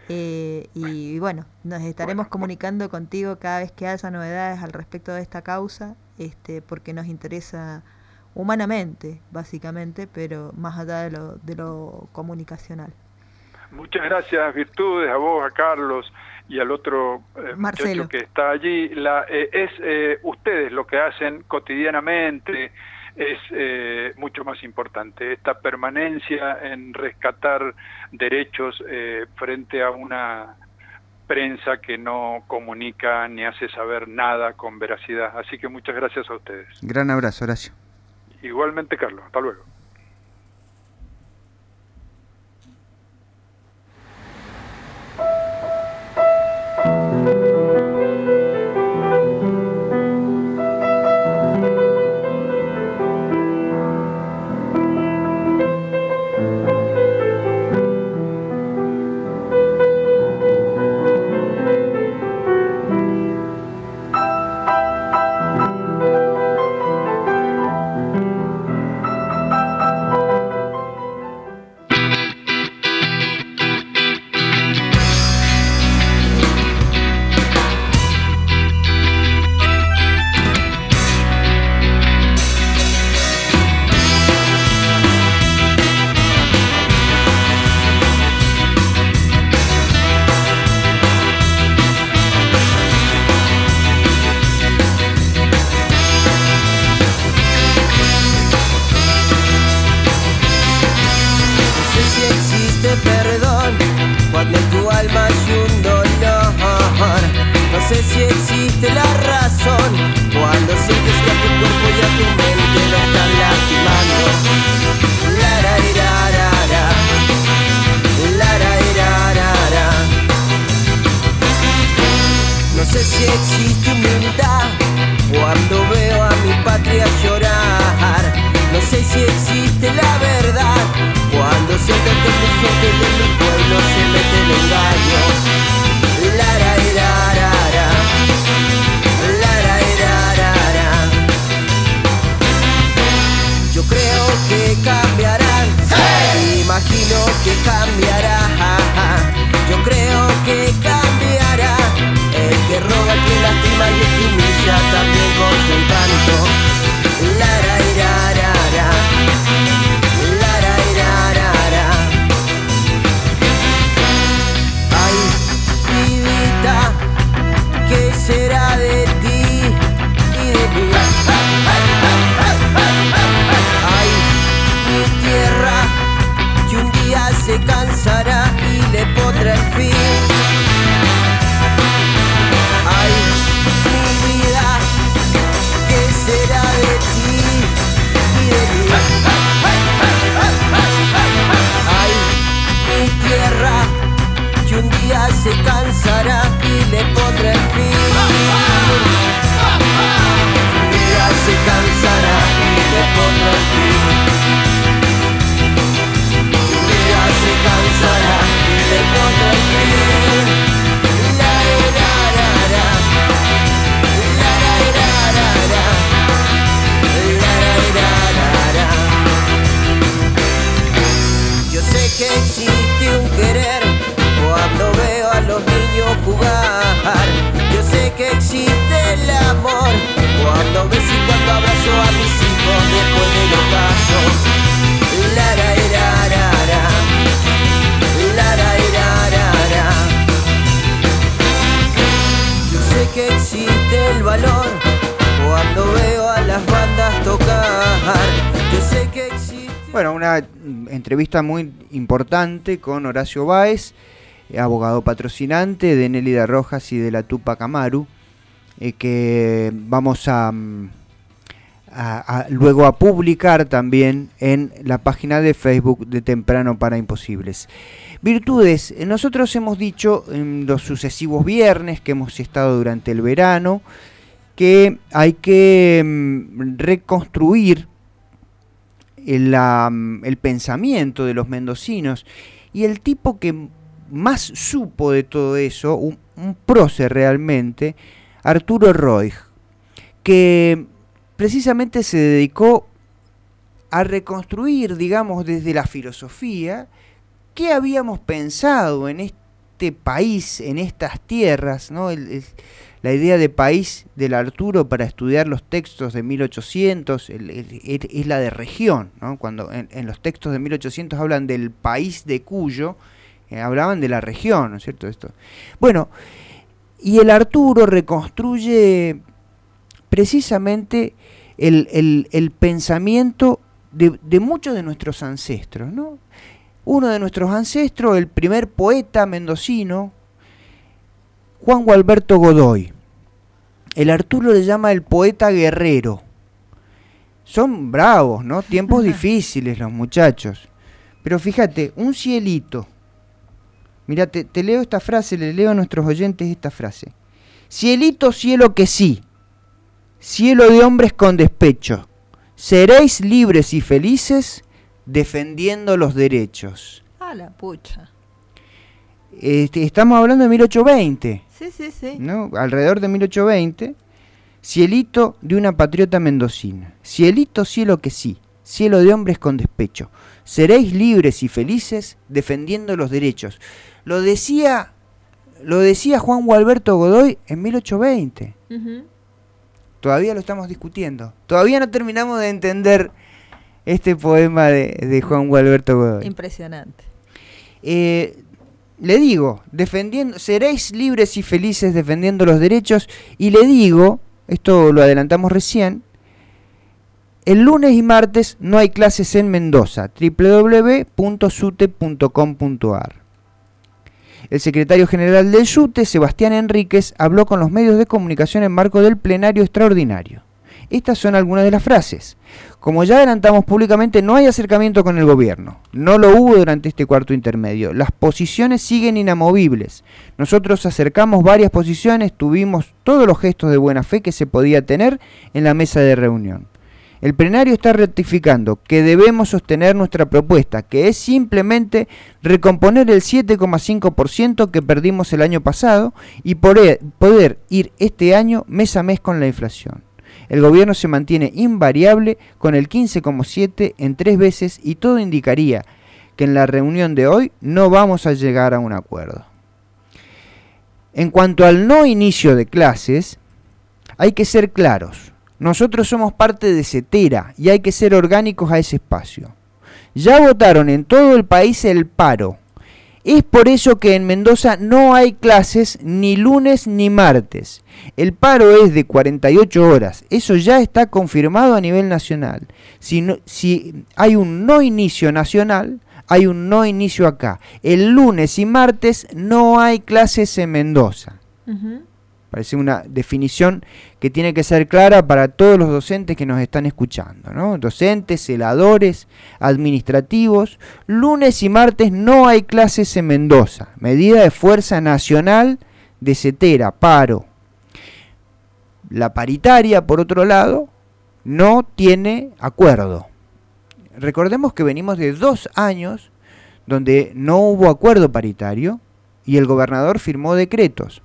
Eh, y, y bueno, nos estaremos bueno, comunicando contigo cada vez que haya novedades al respecto de esta causa, este, porque nos interesa humanamente, básicamente, pero más allá de lo, de lo comunicacional. Muchas gracias, Virtudes, a vos, a Carlos y al otro eh, muchacho que está allí. La, eh, es eh, ustedes lo que hacen cotidianamente, es eh, mucho más importante. Esta permanencia en rescatar derechos eh, frente a una prensa que no comunica ni hace saber nada con veracidad. Así que muchas gracias a ustedes. Gran abrazo, Horacio. Igualmente, Carlos. Hasta luego. abrazo a mis hijos después de los callos. La la la la la, la la la la la. Yo sé que existe el valor cuando veo a las bandas tocar. Yo sé que existe. Bueno, una entrevista muy importante con Horacio Báez, abogado patrocinante de Nélida Rojas y de la Tupac Amaru, eh, que vamos a, a, a luego a publicar también en la página de Facebook de Temprano para Imposibles. Virtudes, nosotros hemos dicho en los sucesivos viernes que hemos estado durante el verano que hay que um, reconstruir el, um, el pensamiento de los mendocinos, y el tipo que más supo de todo eso, un, un prócer realmente, Arturo Roig, que precisamente se dedicó a reconstruir, digamos, desde la filosofía, qué habíamos pensado en este país, en estas tierras, ¿no? El, el, la idea de país del Arturo para estudiar los textos de mil ochocientos el, el, el, es la de región, ¿no? Cuando en, en los textos de mil ochocientos hablan del país de Cuyo, eh, hablaban de la región, ¿no es cierto? Esto. Bueno, y el Arturo reconstruye precisamente el, el, el pensamiento de, de muchos de nuestros ancestros, ¿no? Uno de nuestros ancestros, el primer poeta mendocino, Juan Gualberto Godoy. El Arturo le llama el poeta guerrero. Son bravos, ¿no? Tiempos difíciles los muchachos. Pero fíjate, un cielito. Mira, te, te leo esta frase, le leo a nuestros oyentes esta frase. Cielito, cielo que sí, cielo de hombres con despecho, seréis libres y felices defendiendo los derechos. Ah, la pucha. Este, estamos hablando de mil ochocientos veinte. Sí, sí, sí. ¿No? Alrededor de mil ochocientos veinte. Cielito de una patriota mendocina. Cielito, cielo que sí, cielo de hombres con despecho, seréis libres y felices defendiendo los derechos. Lo decía, lo decía Juan Gualberto Godoy en mil ochocientos veinte. Uh-huh. Todavía lo estamos discutiendo. Todavía no terminamos de entender este poema de, de Juan Gualberto Godoy. Impresionante. Eh, le digo, defendiendo, seréis libres y felices defendiendo los derechos, y le digo, esto lo adelantamos recién, el lunes y martes no hay clases en Mendoza, doble u doble u doble u punto sute punto com punto a r. El secretario general del SUTE, Sebastián Enríquez, habló con los medios de comunicación en marco del plenario extraordinario. Estas son algunas de las frases. Como ya adelantamos públicamente, no hay acercamiento con el gobierno. No lo hubo durante este cuarto intermedio. Las posiciones siguen inamovibles. Nosotros acercamos varias posiciones, tuvimos todos los gestos de buena fe que se podía tener en la mesa de reunión. El plenario está ratificando que debemos sostener nuestra propuesta, que es simplemente recomponer el siete coma cinco por ciento que perdimos el año pasado y poder ir este año mes a mes con la inflación. El gobierno se mantiene invariable con el quince coma siete en tres veces, y todo indicaría que en la reunión de hoy no vamos a llegar a un acuerdo. En cuanto al no inicio de clases, hay que ser claros. Nosotros somos parte de CETERA y hay que ser orgánicos a ese espacio. Ya votaron en todo el país el paro. Es por eso que en Mendoza no hay clases ni lunes ni martes. El paro es de cuarenta y ocho horas. Eso ya está confirmado a nivel nacional. Si, no, si hay un no inicio nacional, hay un no inicio acá. El lunes y martes no hay clases en Mendoza. Uh-huh. Parece una definición que tiene que ser clara para todos los docentes que nos están escuchando, ¿no? Docentes, celadores, administrativos. Lunes y martes no hay clases en Mendoza. Medida de fuerza nacional de CETERA, paro. La paritaria, por otro lado, no tiene acuerdo. Recordemos que venimos de dos años donde no hubo acuerdo paritario y el gobernador firmó decretos.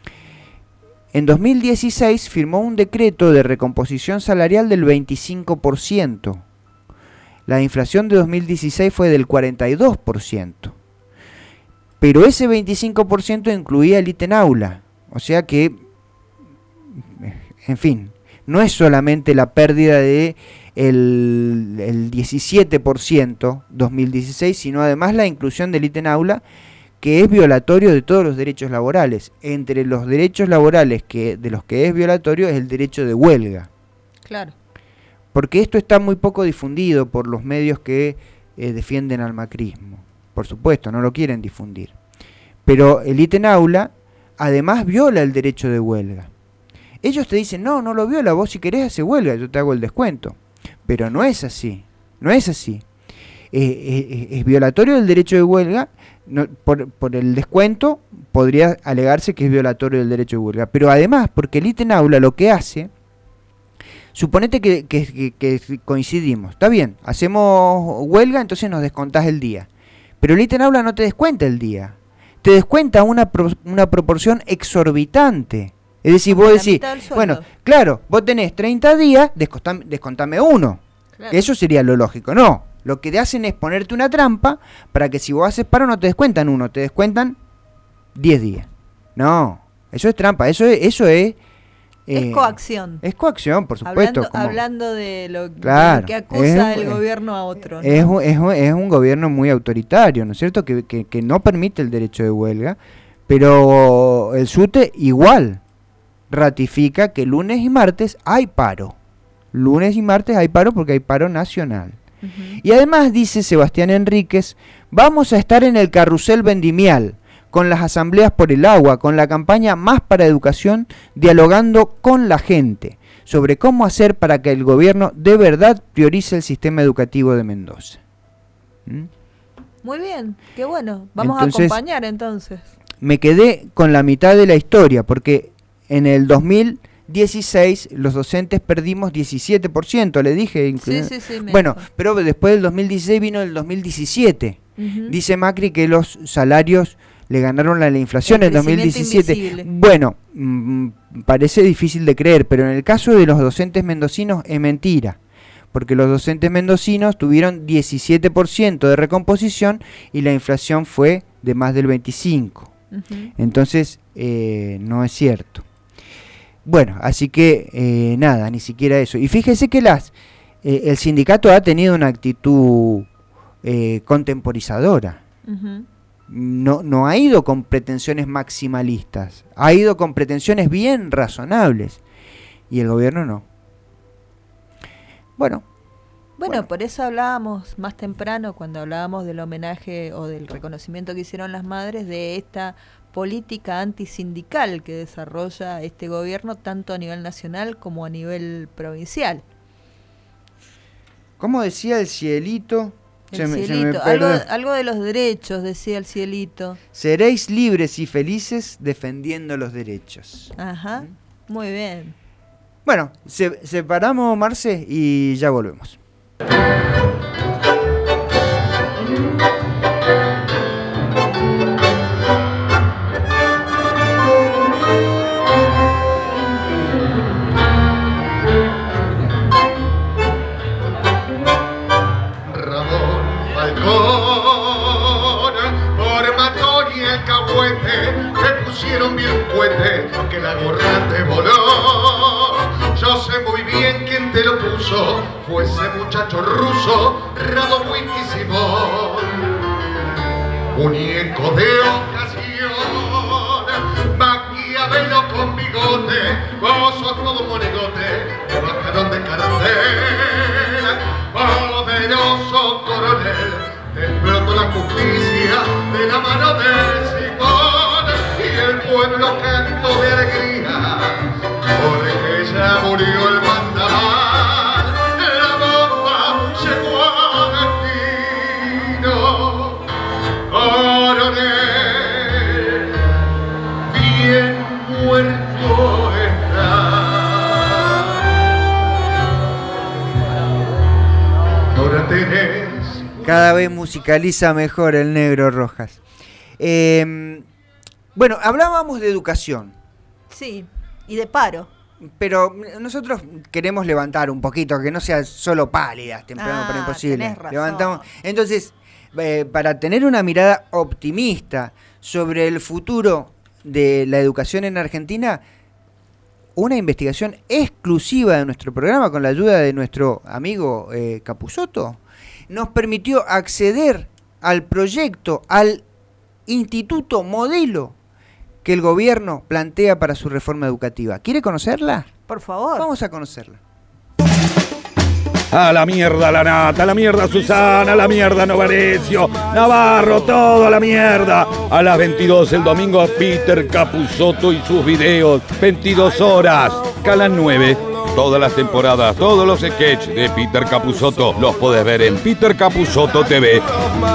En dos mil dieciséis firmó un decreto de recomposición salarial del veinticinco por ciento. La inflación de dos mil dieciséis fue del cuarenta y dos por ciento. Pero ese veinticinco por ciento incluía el ítem aula. O sea que, en fin, no es solamente la pérdida de el, el diecisiete por ciento dos mil dieciséis, sino además la inclusión del ítem aula, que es violatorio de todos los derechos laborales. Entre los derechos laborales que de los que es violatorio es el derecho de huelga. Claro. Porque esto está muy poco difundido por los medios que eh, defienden al macrismo. Por supuesto, no lo quieren difundir. Pero el ítem aula además viola el derecho de huelga. Ellos te dicen, no, no lo viola, vos si querés hacer huelga, yo te hago el descuento. Pero no es así, no es así. Eh, eh, es violatorio del derecho de huelga, no, por, por el descuento podría alegarse que es violatorio del derecho de huelga. Pero además, porque el ítem aula lo que hace, suponete que, que, que, que coincidimos, está bien, hacemos huelga, entonces nos descontás el día. Pero el ítem aula no te descuenta el día, te descuenta una, pro, una proporción exorbitante. Es decir, vos decís, bueno, claro, vos tenés treinta días, descontame, descontame uno. Claro. Eso sería lo lógico. No, lo que te hacen es ponerte una trampa para que si vos haces paro no te descuentan uno, te descuentan diez días. No, eso es trampa, eso es... Eso es Es eh, coacción. Es coacción, por supuesto. Hablando, como, hablando de, lo, claro, de lo que acusa es, el gobierno a otro, ¿no? Es, es, es un gobierno muy autoritario, ¿no es cierto? Que, que, que no permite el derecho de huelga, pero el SUTE igual ratifica que lunes y martes hay paro. Lunes y martes hay paro porque hay paro nacional. Uh-huh. Y además, dice Sebastián Enríquez, vamos a estar en el carrusel vendimial, con las asambleas por el agua, con la campaña Más para Educación, dialogando con la gente sobre cómo hacer para que el gobierno de verdad priorice el sistema educativo de Mendoza. ¿Mm? Muy bien, qué bueno. Vamos entonces, a acompañar entonces. Me quedé con la mitad de la historia, porque en el dos mil dieciséis los docentes perdimos diecisiete por ciento, le dije. Sí, sí, sí, bueno, dijo. Pero después del dos mil dieciséis vino el dos mil diecisiete. Uh-huh. Dice Macri que los salarios le ganaron a la inflación en el dos mil diecisiete. Invisible. Bueno, mmm, parece difícil de creer, pero en el caso de los docentes mendocinos es mentira, porque los docentes mendocinos tuvieron diecisiete por ciento de recomposición y la inflación fue de más del veinticinco por ciento. Uh-huh. Entonces, eh, no es cierto. Bueno, así que eh, nada, ni siquiera eso. Y fíjese que las eh, el sindicato ha tenido una actitud eh, contemporizadora. Uh-huh. No, no ha ido con pretensiones maximalistas, ha ido con pretensiones bien razonables. Y el gobierno no. Bueno. Bueno, bueno, por eso hablábamos más temprano, cuando hablábamos del homenaje o del reconocimiento que hicieron las madres, de esta política antisindical que desarrolla este gobierno, tanto a nivel nacional como a nivel provincial. ¿Cómo decía el Cielito? El se me, Cielito, se me algo, algo de los derechos, decía el Cielito. Seréis libres y felices defendiendo los derechos. Ajá, ¿Mm? Muy bien. Bueno, se, separamos, Marce, y ya volvemos. Te pusieron bien cuete que la gorra te voló. Yo sé muy bien quién te lo puso, fue ese muchacho ruso, Radomuitísimo. Muñeco de ocasión, Maquiavelo con bigote, vos sos todo monigote, embajador de cartel, poderoso coronel. Te explotó la justicia de la mano de Simón y el pueblo cantó de alegría porque ya murió el mandamal. La bomba llegó a destino, coronel, bien muerto está. Ahora tenés. Cada vez musicaliza mejor el Negro Rojas. Eh, bueno, hablábamos de educación. Sí, y de paro. Pero nosotros queremos levantar un poquito, que no sea solo pálidas, temprano, ah, pero imposible. Tenés razón. Levantamos. Entonces, eh, para tener una mirada optimista sobre el futuro de la educación en Argentina, una investigación exclusiva de nuestro programa con la ayuda de nuestro amigo eh, Capusotto, nos permitió acceder al proyecto, al instituto modelo que el gobierno plantea para su reforma educativa. ¿Quiere conocerla? Por favor. Vamos a conocerla. A la mierda la Nata, a la mierda Susana, a la mierda Novarecio, Navarro, todo a la mierda. A las veintidós el domingo Peter Capusotto y sus videos, veintidós horas, Calan nueve. Todas las temporadas, todos los sketches de Peter Capusotto los podés ver en Peter Capusotto T V.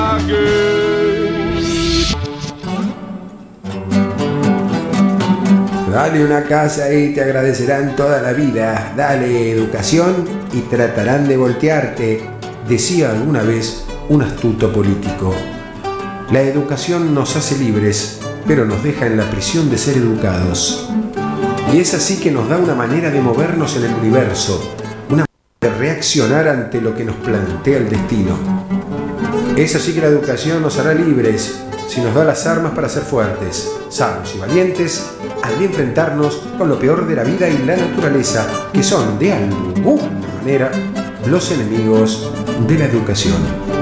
Dale una casa y te agradecerán toda la vida. Dale educación y tratarán de voltearte, decía alguna vez un astuto político. La educación nos hace libres, pero nos deja en la prisión de ser educados. Y es así que nos da una manera de movernos en el universo, una manera de reaccionar ante lo que nos plantea el destino. Es así que la educación nos hará libres, si nos da las armas para ser fuertes, sanos y valientes, al enfrentarnos con lo peor de la vida y la naturaleza, que son, de alguna manera, los enemigos de la educación.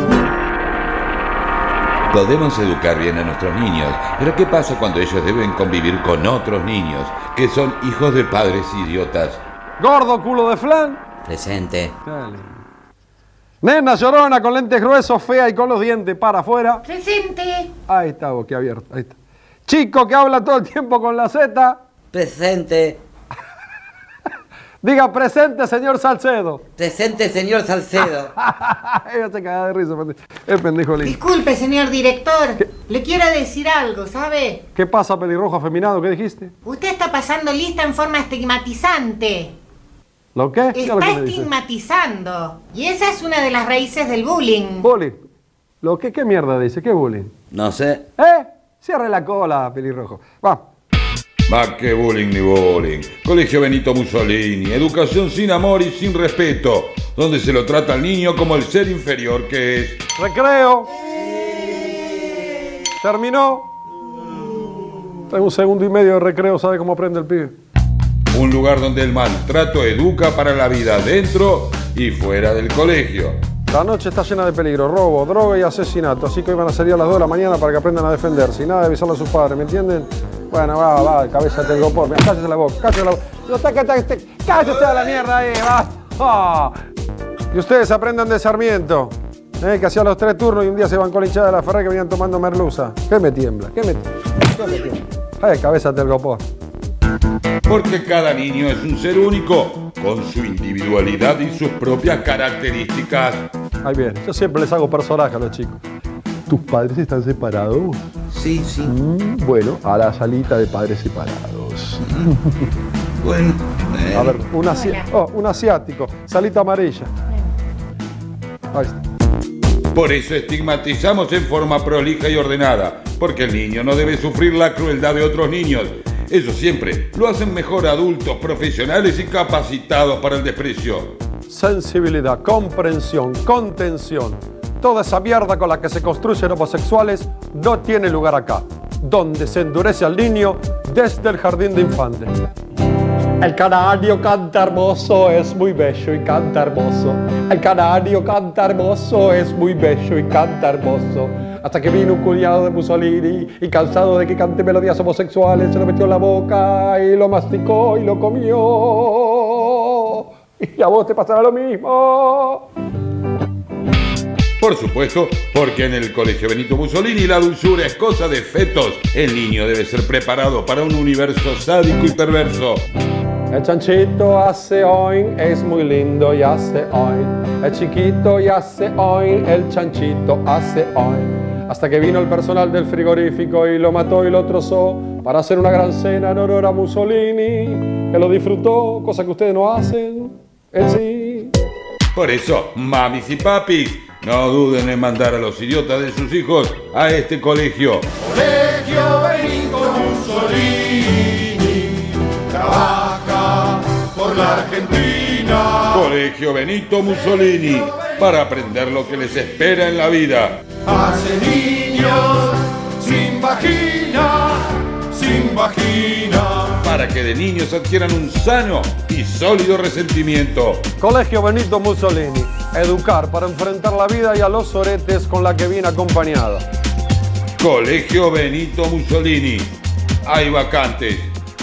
Podemos educar bien a nuestros niños, pero ¿qué pasa cuando ellos deben convivir con otros niños, que son hijos de padres idiotas? Gordo culo de flan. Presente. Dale. Nena llorona con lentes gruesos, fea y con los dientes para afuera. Presente. Ahí está, boquiabierto, ahí está. Chico que habla todo el tiempo con la Z. Presente. Diga presente, señor Salcedo. Presente, señor Salcedo. Ella se caga de risa, el pendejo lindo. Disculpe, señor director. ¿Qué? Le quiero decir algo, ¿sabe? ¿Qué pasa, pelirrojo afeminado? ¿Qué dijiste? Usted está pasando lista en forma estigmatizante. ¿Lo qué? ¿Qué Está lo que estigmatizando. Y esa es una de las raíces del bullying. ¿Bullying? ¿Lo que qué mierda dice? ¿Qué bullying? No sé. ¿Eh? Cierre la cola, pelirrojo. Va. Más que bullying ni bullying. Colegio Benito Mussolini. Educación sin amor y sin respeto. Donde se lo trata al niño como el ser inferior que es. Recreo. Terminó. Tengo un segundo y medio de recreo. ¿Sabe cómo aprende el pibe? Un lugar donde el maltrato educa para la vida dentro y fuera del colegio. La noche está llena de peligro, robo, droga y asesinato, así que hoy van a salir a las dos de la mañana para que aprendan a defenderse y nada de avisarle a sus padres, ¿me entienden? Bueno, va, va, cabeza tengo por, cállese la boca, cállese la boca, no, cállese, cállese a la mierda ahí, va. Oh. Y ustedes aprendan de Sarmiento, ¿eh? Que hacía los tres turnos y un día se bancó la hinchada de la Ferrari que venían tomando merluza. ¿Qué me tiembla? ¿Qué me tiembla? ¿Qué me tiembla? Ay, cabeza del gopor. Porque cada niño es un ser único, con su individualidad y sus propias características. Ahí bien, yo siempre les hago personaje a los chicos. ¿Tus padres están separados? Sí, sí. Mm, bueno, a la salita de padres separados. Bueno. A ver, un, asi oh, un asiático, salita amarilla. Ahí está. Por eso estigmatizamos en forma prolija y ordenada, porque el niño no debe sufrir la crueldad de otros niños. Eso siempre lo hacen mejor adultos, profesionales y capacitados para el desprecio. Sensibilidad, comprensión, contención. Toda esa mierda con la que se construyen homosexuales no tiene lugar acá, donde se endurece al niño desde el jardín de infantes. El canario canta hermoso, es muy bello y canta hermoso. El canario canta hermoso, es muy bello y canta hermoso. Hasta que vino un cuñado de Mussolini y cansado de que cante melodías homosexuales se lo metió en la boca y lo masticó y lo comió. Y a vos te pasará lo mismo. Por supuesto, porque en el Colegio Benito Mussolini la dulzura es cosa de fetos. El niño debe ser preparado para un universo sádico y perverso. El chanchito hace oin, es muy lindo y hace oin. El chiquito y hace oin, el chanchito hace oin. Hasta que vino el personal del frigorífico y lo mató y lo trozó para hacer una gran cena en honor a Mussolini, que lo disfrutó, cosa que ustedes no hacen. Él sí. Por eso, mamis y papis, no duden en mandar a los idiotas de sus hijos a este colegio. Colegio Benito Mussolini, trabaja por la Argentina. Colegio Benito Mussolini, para aprender lo que les espera en la vida. Hace niños sin vagina, sin vagina. para que de niños adquieran un sano y sólido resentimiento. Colegio Benito Mussolini. Educar para enfrentar la vida y a los soretes con la que viene acompañada. Colegio Benito Mussolini. Hay vacantes.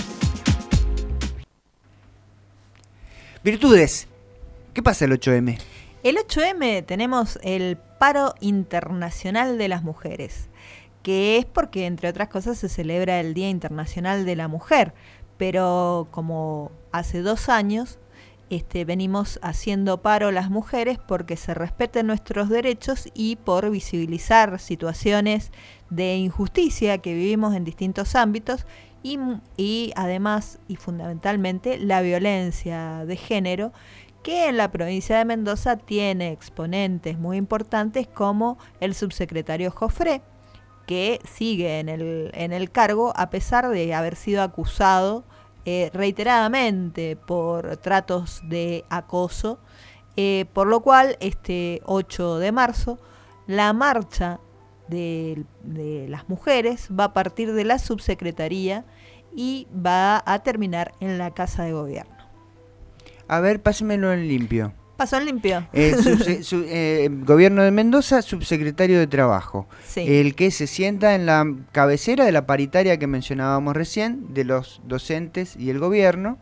Virtudes. ¿Qué pasa el ocho eme? El ocho eme tenemos el paro internacional de las mujeres, que es porque, entre otras cosas, se celebra el Día Internacional de la Mujer, pero como hace dos años este, venimos haciendo paro las mujeres porque se respeten nuestros derechos y por visibilizar situaciones de injusticia que vivimos en distintos ámbitos y, y además y fundamentalmente la violencia de género, que en la provincia de Mendoza tiene exponentes muy importantes como el subsecretario Jofré, que sigue en el, en el cargo a pesar de haber sido acusado eh, reiteradamente por tratos de acoso, eh, por lo cual este ocho de marzo la marcha de, de las mujeres va a partir de la subsecretaría y va a terminar en la Casa de Gobierno. A ver, pásemelo en limpio. Pasó en limpio. Eh, subse, su, eh, Gobierno de Mendoza, subsecretario de Trabajo. Sí. El que se sienta en la cabecera de la paritaria que mencionábamos recién, de los docentes y el gobierno,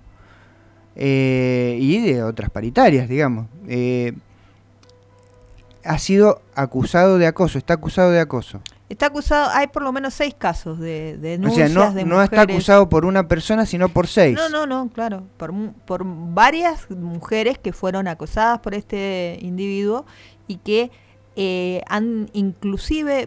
eh, y de otras paritarias, digamos. Eh, ha sido acusado de acoso, está acusado de acoso. Está acusado, hay por lo menos seis casos de, de O denuncias sea, no, de no mujeres. está acusado por una persona, sino por seis. No, no, no, claro, por, por varias mujeres que fueron acosadas por este individuo y que eh, han inclusive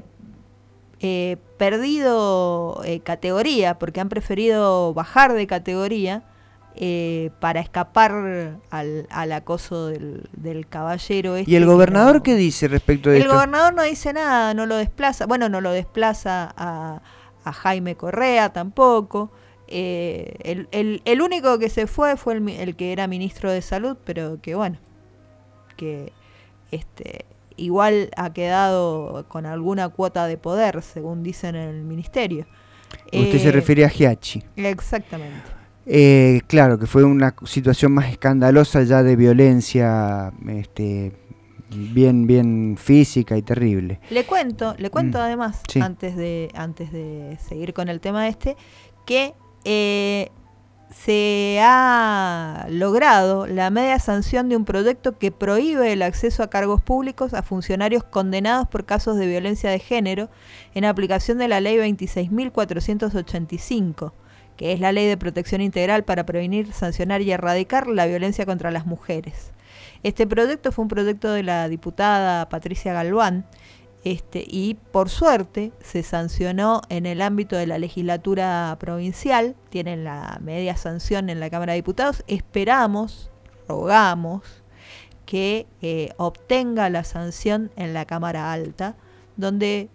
eh, perdido eh, categoría, porque han preferido bajar de categoría eh, para escapar al, al acoso del, del caballero este. ¿Y el que gobernador no- qué dice respecto de El esto? gobernador no dice nada, no lo desplaza, bueno, no lo desplaza a, a Jaime Correa tampoco. Eh, el, el, el único que se fue fue el, mi- el que era ministro de Salud, pero que bueno, que este igual ha quedado con alguna cuota de poder, según dicen en el ministerio. Usted Eh, se refiere a Giachi. Exactamente. Eh, claro, que fue una situación más escandalosa ya de violencia, este, bien, bien física y terrible. Le cuento, le cuento Mm, además, sí. antes de antes de seguir con el tema este, que eh, se ha logrado la media sanción de un proyecto que prohíbe el acceso a cargos públicos a funcionarios condenados por casos de violencia de género en aplicación de la ley veintiséis mil cuatrocientos ochenta y cinco, que es la ley de protección integral para prevenir, sancionar y erradicar la violencia contra las mujeres. Este proyecto fue un proyecto de la diputada Patricia Galván, este, y por suerte se sancionó en el ámbito de la legislatura provincial, tienen la media sanción en la Cámara de Diputados. Esperamos, rogamos, que eh, obtenga la sanción en la Cámara Alta, donde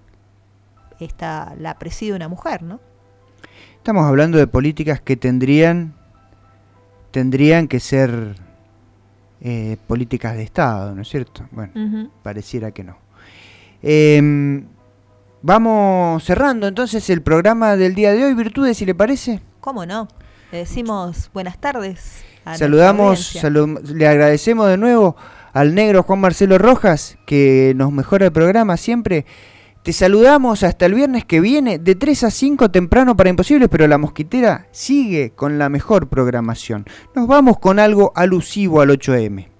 está, la preside una mujer, ¿no? Estamos hablando de políticas que tendrían, tendrían que ser eh, políticas de Estado, ¿no es cierto? Bueno, Ujú. pareciera que no. Eh, vamos cerrando entonces el programa del día de hoy, Virtudes, si le parece. ¿Cómo no? Le decimos buenas tardes a nuestra Saludamos, audiencia. salu- le agradecemos de nuevo al negro Juan Marcelo Rojas, que nos mejora el programa siempre. Te saludamos hasta el viernes que viene, de tres a cinco, temprano para Imposibles, pero la Mosquitera sigue con la mejor programación. Nos vamos con algo alusivo al ocho eme.